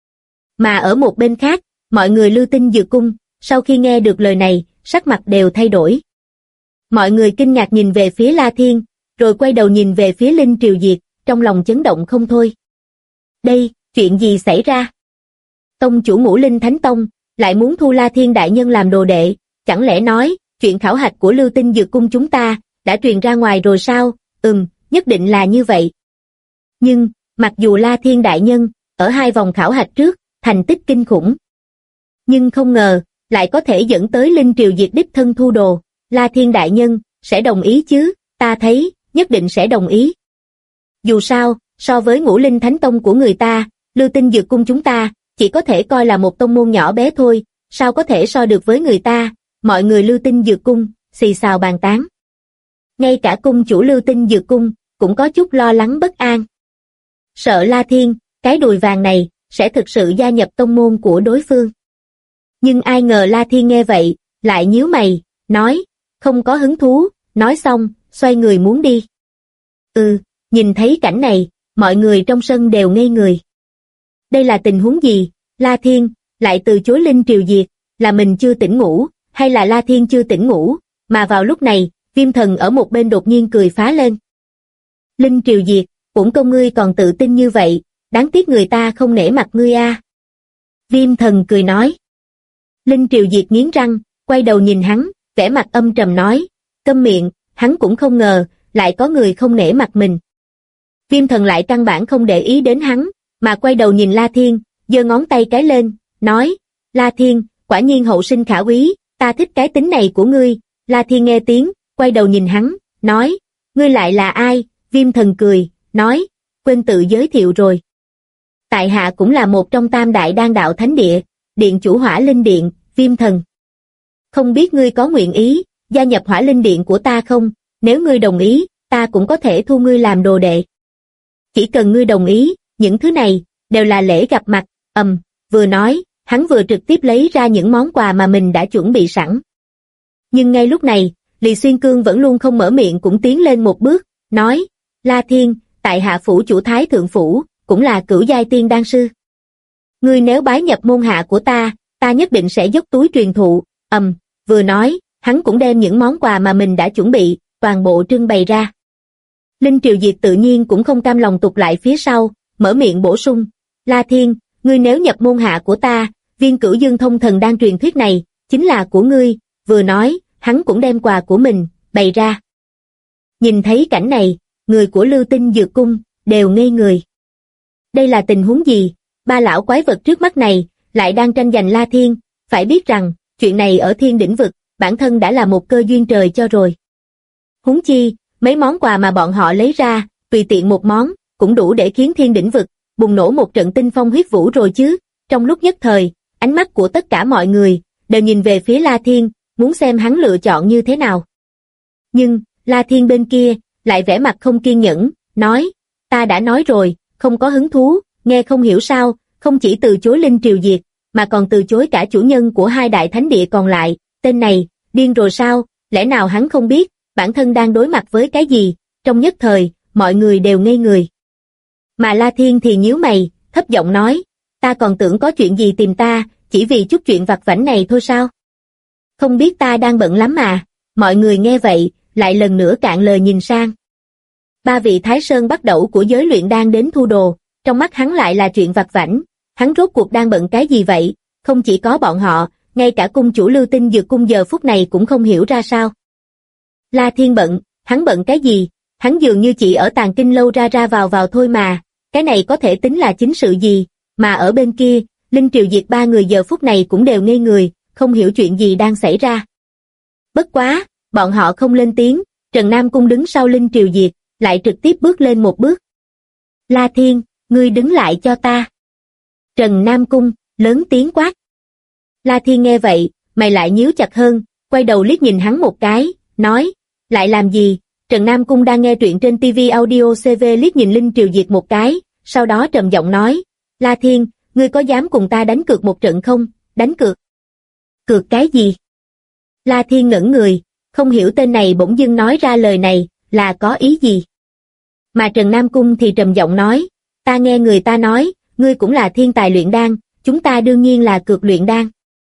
Mà ở một bên khác, mọi người Lưu Tinh Dược Cung, sau khi nghe được lời này, sắc mặt đều thay đổi. Mọi người kinh ngạc nhìn về phía La Thiên, rồi quay đầu nhìn về phía Linh Triều Diệt, trong lòng chấn động không thôi. Đây, chuyện gì xảy ra? Tông chủ Ngũ Linh Thánh Tông, lại muốn thu La Thiên đại nhân làm đồ đệ, chẳng lẽ nói, chuyện khảo hạch của Lưu Tinh Dược Cung chúng ta, đã truyền ra ngoài rồi sao? Nhất định là như vậy. Nhưng, mặc dù La Thiên đại nhân, ở 2 vòng khảo hạch trước, thành tích kinh khủng. Nhưng không ngờ, lại có thể dẫn tới Linh Triều Diệt đích thân thu đồ, La Thiên đại nhân, sẽ đồng ý chứ? Ta thấy, nhất định sẽ đồng ý. Dù sao, so với Ngũ Linh Thánh Tông của người ta, Lưu Tinh Dược Cung chúng ta, chỉ có thể coi là một tông môn nhỏ bé thôi, sao có thể so được với người ta? Mọi người Lưu Tinh Dược Cung, xì xào bàn tán. Ngay cả cung chủ Lưu Tinh Dược Cung, cũng có chút lo lắng bất an. Sợ La Thiên, cái đùi vàng này, sẽ thực sự gia nhập tông môn của đối phương. Nhưng ai ngờ La Thiên nghe vậy, lại nhíu mày, nói, không có hứng thú, nói xong, xoay người muốn đi. Nhìn thấy cảnh này, mọi người trong sân đều ngây người. Đây là tình huống gì? La Thiên, lại từ chối Linh Triều Diệt, là mình chưa tỉnh ngủ, hay là La Thiên chưa tỉnh ngủ, mà vào lúc này, Viêm Thần ở một bên đột nhiên cười phá lên. Linh Triều Diệt, bổn công ngươi còn tự tin như vậy, đáng tiếc người ta không nể mặt ngươi a. Viêm Thần cười nói. Linh Triều Diệt nghiến răng, quay đầu nhìn hắn, vẻ mặt âm trầm nói, câm miệng, hắn cũng không ngờ, lại có người không nể mặt mình. Viêm Thần lại căn bản không để ý đến hắn, mà quay đầu nhìn La Thiên, giơ ngón tay cái lên, nói, La Thiên, quả nhiên hậu sinh khả úy, ta thích cái tính này của ngươi. La Thiên nghe tiếng, quay đầu nhìn hắn, nói, ngươi lại là ai? Viêm Thần cười, nói, quên tự giới thiệu rồi. Tại hạ cũng là một trong tam đại đan đạo thánh địa, điện chủ Hỏa Linh Điện, Viêm Thần. Không biết ngươi có nguyện ý, gia nhập Hỏa Linh Điện của ta không? Nếu ngươi đồng ý, ta cũng có thể thu ngươi làm đồ đệ. Chỉ cần ngươi đồng ý, những thứ này, đều là lễ gặp mặt. Vừa nói, hắn vừa trực tiếp lấy ra những món quà mà mình đã chuẩn bị sẵn. Nhưng ngay lúc này, Lý Xuyên Cương vẫn luôn không mở miệng cũng tiến lên một bước, nói, La Thiên, tại hạ phủ chủ Thái Thượng Phủ, cũng là cửu giai tiên đan sư. Ngươi nếu bái nhập môn hạ của ta, ta nhất định sẽ dốc túi truyền thụ. Vừa nói, hắn cũng đem những món quà mà mình đã chuẩn bị, toàn bộ trưng bày ra. Linh Triều Diệt tự nhiên cũng không cam lòng tụt lại phía sau, mở miệng bổ sung, La Thiên, ngươi nếu nhập môn hạ của ta, viên Cửu Dương Thông Thần Đan truyền thuyết này, chính là của ngươi. Vừa nói, hắn cũng đem quà của mình, bày ra. Nhìn thấy cảnh này, người của Lưu Tinh Dược Cung, đều ngây người. Đây là tình huống gì? 3 lão quái vật trước mắt này, lại đang tranh giành La Thiên, phải biết rằng, chuyện này ở thiên đỉnh vực, bản thân đã là một cơ duyên trời cho rồi. Huống chi, mấy món quà mà bọn họ lấy ra, tùy tiện một món, cũng đủ để khiến thiên đỉnh vực, bùng nổ một trận tinh phong huyết vũ rồi chứ. Trong lúc nhất thời, ánh mắt của tất cả mọi người, đều nhìn về phía La Thiên, muốn xem hắn lựa chọn như thế nào. Nhưng, La Thiên bên kia, lại vẻ mặt không kiên nhẫn, nói, ta đã nói rồi, không có hứng thú, nghe không hiểu sao, không chỉ từ chối Linh Triều Diệt, mà còn từ chối cả chủ nhân của hai đại thánh địa còn lại. Tên này, điên rồi sao? Lẽ nào hắn không biết bản thân đang đối mặt với cái gì? Trong nhất thời, mọi người đều ngây người. Mà La Thiên thì nhíu mày, thấp giọng nói, ta còn tưởng có chuyện gì tìm ta, chỉ vì chút chuyện vặt vãnh này thôi sao? Không biết ta đang bận lắm mà. Mọi người nghe vậy, lại lần nữa cạn lời nhìn sang. Ba vị Thái Sơn bắt đầu của giới luyện đan đến thu đồ, trong mắt hắn lại là chuyện vặt vãnh. Hắn rốt cuộc đang bận cái gì vậy? Không chỉ có bọn họ, ngay cả cung chủ Lưu Tinh Dược Cung giờ phút này cũng không hiểu ra sao. La Thiên bận, hắn bận cái gì? Hắn dường như chỉ ở Tàng Kinh lâu ra ra vào thôi mà, cái này có thể tính là chính sự gì? Mà ở bên kia, Linh Triều Diệt ba người giờ phút này cũng đều ngây người, không hiểu chuyện gì đang xảy ra. Bất quá, bọn họ không lên tiếng, Trần Nam Cung đứng sau Linh Triều Diệt, lại trực tiếp bước lên một bước. La Thiên, ngươi đứng lại cho ta. Trần Nam Cung, lớn tiếng quát. La Thiên nghe vậy, mày lại nhíu chặt hơn, quay đầu liếc nhìn hắn một cái, nói, lại làm gì? Trần Nam Cung đang nghe truyện trên TV Audio CV liếc nhìn Linh Triều Diệt một cái, sau đó trầm giọng nói, La Thiên, ngươi có dám cùng ta đánh cược một trận không? Đánh cược? Cược cái gì? La Thiên ngẩn người, không hiểu tên này bỗng dưng nói ra lời này, là có ý gì? Mà Trần Nam Cung thì trầm giọng nói, ta nghe người ta nói, ngươi cũng là thiên tài luyện đan, chúng ta đương nhiên là cược luyện đan.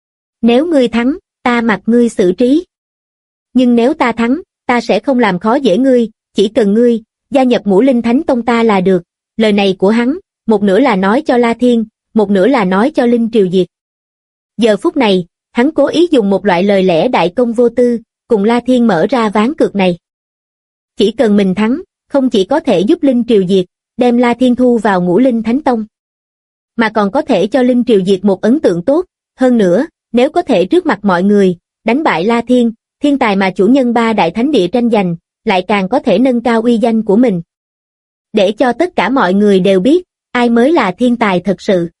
Nếu ngươi thắng, ta mặc ngươi xử trí. Nhưng nếu ta thắng, ta sẽ không làm khó dễ ngươi, chỉ cần ngươi gia nhập Ngũ Linh Thánh Tông ta là được. Lời này của hắn, một nửa là nói cho La Thiên, một nửa là nói cho Linh Triều Diệt. Giờ phút này, hắn cố ý dùng một loại lời lẽ đại công vô tư, cùng La Thiên mở ra ván cược này. Chỉ cần mình thắng, không chỉ có thể giúp Linh Triều Diệt, đem La Thiên thu vào Ngũ Linh Thánh Tông, mà còn có thể cho Linh Triều Diệt một ấn tượng tốt, hơn nữa, nếu có thể trước mặt mọi người, đánh bại La Thiên, thiên tài mà chủ nhân ba đại thánh địa tranh giành, lại càng có thể nâng cao uy danh của mình. Để cho tất cả mọi người đều biết, ai mới là thiên tài thật sự.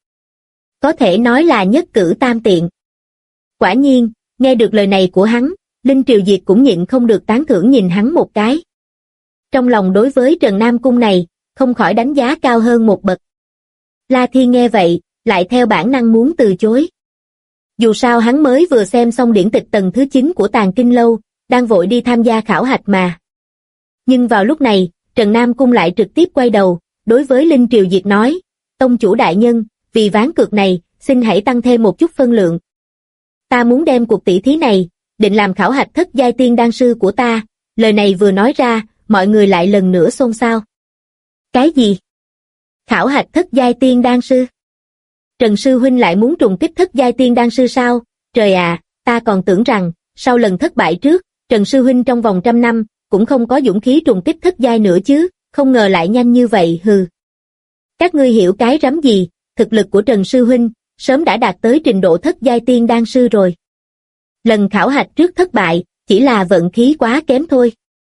Có thể nói là nhất cử tam tiện. Quả nhiên, nghe được lời này của hắn, Linh Triều Diệt cũng nhịn không được tán thưởng nhìn hắn một cái. Trong lòng đối với Trần Nam Cung này, không khỏi đánh giá cao hơn một bậc. La Thiên nghe vậy, lại theo bản năng muốn từ chối. Dù sao hắn mới vừa xem xong điển tịch tầng thứ 9 của Tàng Kinh lâu, đang vội đi tham gia khảo hạch mà. Nhưng vào lúc này, Trần Nam Cung lại trực tiếp quay đầu, đối với Linh Triều Diệt nói, Tông chủ đại nhân, vì ván cược này, xin hãy tăng thêm một chút phân lượng. Ta muốn đem cuộc tỷ thí này, định làm khảo hạch thất giai tiên đan sư của ta. Lời này vừa nói ra, mọi người lại lần nữa xôn xao. Cái gì? Khảo hạch thất giai tiên đan sư? Trần sư huynh lại muốn trùng kích thất giai tiên đan sư sao? Trời à, ta còn tưởng rằng, sau lần thất bại trước, Trần sư huynh trong vòng 100 năm, cũng không có dũng khí trùng kích thất giai nữa chứ, không ngờ lại nhanh như vậy, hừ. Các ngươi hiểu cái rắm gì, thực lực của Trần sư huynh, sớm đã đạt tới trình độ thất giai tiên đan sư rồi. Lần khảo hạch trước thất bại, chỉ là vận khí quá kém thôi.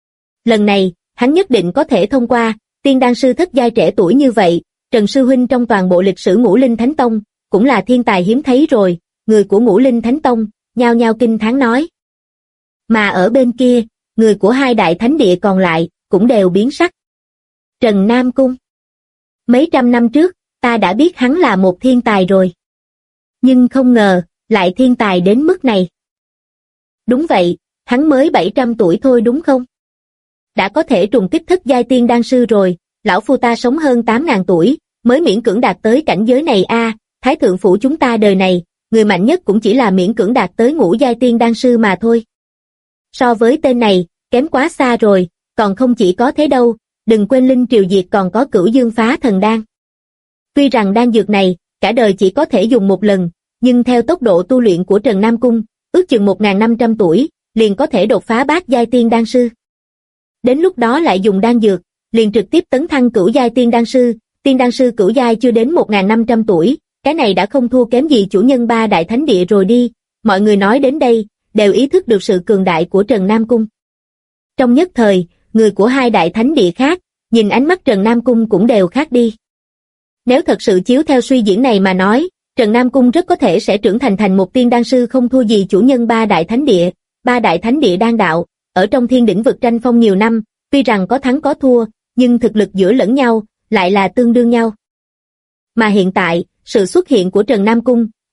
Lần này, hắn nhất định có thể thông qua, tiên đan sư thất giai trẻ tuổi như vậy, Trần sư huynh trong toàn bộ lịch sử Ngũ Linh Thánh Tông, cũng là thiên tài hiếm thấy rồi, người của Ngũ Linh Thánh Tông, nhao nhao kinh thán nói. Mà ở bên kia, người của hai đại thánh địa còn lại, cũng đều biến sắc. Trần Nam Cung. Mấy trăm năm trước, ta đã biết hắn là một thiên tài rồi. Nhưng không ngờ, lại thiên tài đến mức này. Đúng vậy, hắn mới 700 tuổi thôi đúng không? Đã có thể trùng kích thất giai tiên đan sư rồi, lão phu ta sống hơn 8.000 tuổi, mới miễn cưỡng đạt tới cảnh giới này a. Thái thượng phủ chúng ta đời này, người mạnh nhất cũng chỉ là miễn cưỡng đạt tới ngũ giai tiên đan sư mà thôi. So với tên này, kém quá xa rồi, còn không chỉ có thế đâu, đừng quên Linh Triều Diệt còn có Cửu Dương Phá Thần Đan. Tuy rằng đan dược này, cả đời chỉ có thể dùng một lần, nhưng theo tốc độ tu luyện của Trần Nam Cung, ước chừng 1.500 tuổi, liền có thể đột phá bát giai tiên đan sư. Đến lúc đó lại dùng đan dược, liền trực tiếp tấn thăng cửu giai tiên đan sư cửu giai chưa đến 1.500 tuổi, cái này đã không thua kém gì chủ nhân ba đại thánh địa rồi đi. Mọi người nói đến đây, đều ý thức được sự cường đại của Trần Nam Cung. Trong nhất thời, người của hai đại thánh địa khác, nhìn ánh mắt Trần Nam Cung cũng đều khác đi. Nếu thật sự chiếu theo suy diễn này mà nói, Trần Nam Cung rất có thể sẽ trưởng thành một tiên đan sư không thua gì chủ nhân ba đại thánh địa. Ba đại thánh địa đan đạo, ở trong thiên đỉnh vực tranh phong nhiều năm, tuy rằng có thắng có thua, nhưng thực lực giữa lẫn nhau, lại là tương đương nhau. Mà hiện tại, sự xuất hiện của Trần Nam Cung,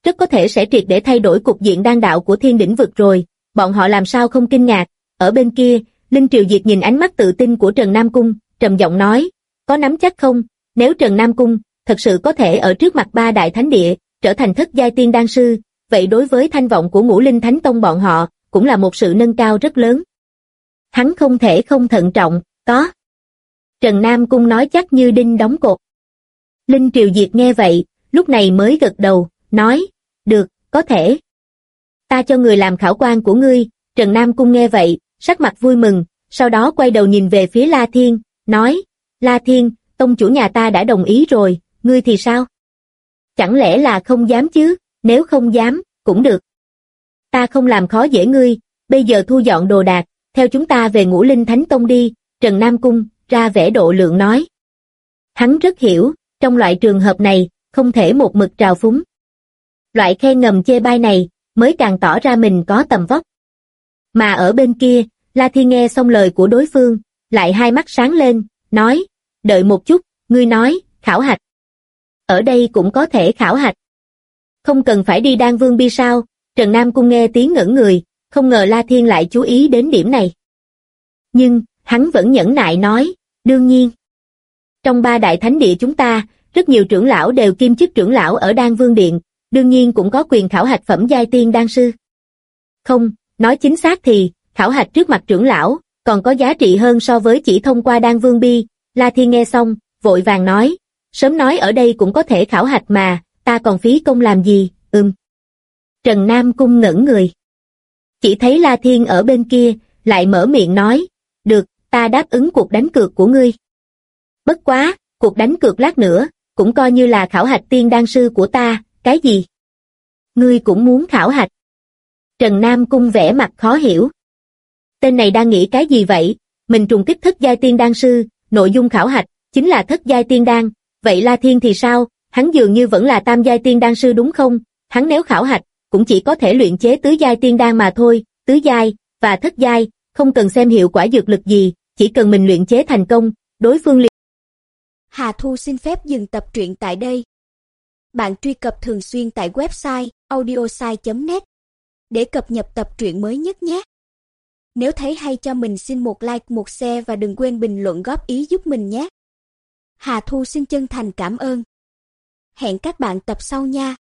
rất có thể sẽ triệt để thay đổi cục diện đan đạo của thiên đỉnh vực rồi, bọn họ làm sao không kinh ngạc. Ở bên kia, Linh Triều Diệt nhìn ánh mắt tự tin của Trần Nam Cung, trầm giọng nói, có nắm chắc không, nếu Trần Nam Cung thật sự có thể ở trước mặt ba đại thánh địa, trở thành thất giai tiên đan sư, vậy đối với thanh vọng của Ngũ Linh Thánh Tông bọn họ, cũng là một sự nâng cao rất lớn. Hắn không thể không thận trọng, có. Trần Nam Cung nói chắc như đinh đóng cột. Linh Triều Diệt nghe vậy, lúc này mới gật đầu, nói, được, có thể. Ta cho người làm khảo quan của ngươi. Trần Nam Cung nghe vậy, sắc mặt vui mừng, sau đó quay đầu nhìn về phía La Thiên, nói, La Thiên, tông chủ nhà ta đã đồng ý rồi, ngươi thì sao? Chẳng lẽ là không dám chứ? Nếu không dám, cũng được. Ta không làm khó dễ ngươi, bây giờ thu dọn đồ đạc, theo chúng ta về Ngũ Linh Thánh Tông đi. Trần Nam Cung ra vẻ độ lượng nói. Hắn rất hiểu, trong loại trường hợp này, không thể một mực trào phúng. Loại khen ngầm chê bai này, mới càng tỏ ra mình có tầm vóc. Mà ở bên kia, La Thiên nghe xong lời của đối phương, lại hai mắt sáng lên, nói, đợi một chút, ngươi nói, khảo hạch. Ở đây cũng có thể khảo hạch. Không cần phải đi Đan Vương Bi sao? Trần Nam Cung nghe tiếng ngẩn người, không ngờ La Thiên lại chú ý đến điểm này. Nhưng, hắn vẫn nhẫn nại nói, đương nhiên. Trong ba đại thánh địa chúng ta, rất nhiều trưởng lão đều kiêm chức trưởng lão ở Đan Vương Điện, đương nhiên cũng có quyền khảo hạch phẩm giai tiên đan sư. Không, nói chính xác thì, khảo hạch trước mặt trưởng lão, còn có giá trị hơn so với chỉ thông qua Đan Vương Bi. La Thiên nghe xong, vội vàng nói, sớm nói ở đây cũng có thể khảo hạch mà, ta còn phí công làm gì, Trần Nam Cung ngẩn người. Chỉ thấy La Thiên ở bên kia, lại mở miệng nói, được, ta đáp ứng cuộc đánh cược của ngươi. Bất quá, cuộc đánh cược lát nữa, cũng coi như là khảo hạch tiên đan sư của ta, cái gì? Ngươi cũng muốn khảo hạch? Trần Nam Cung vẻ mặt khó hiểu. Tên này đang nghĩ cái gì vậy? Mình trùng kích thất giai tiên đan sư, nội dung khảo hạch, chính là thất giai tiên đan, vậy La Thiên thì sao? Hắn dường như vẫn là tam giai tiên đan sư đúng không? Hắn nếu khảo hạch, cũng chỉ có thể luyện chế tứ giai tiên đan mà thôi, tứ giai và thất giai, không cần xem hiệu quả dược lực gì, chỉ cần mình luyện chế thành công, đối phương liền. Hà Thu xin phép dừng tập truyện tại đây. Bạn truy cập thường xuyên tại website audiosai.net để cập nhật tập truyện mới nhất nhé. Nếu thấy hay cho mình xin một like, một share và đừng quên bình luận góp ý giúp mình nhé. Hà Thu xin chân thành cảm ơn. Hẹn các bạn tập sau nha.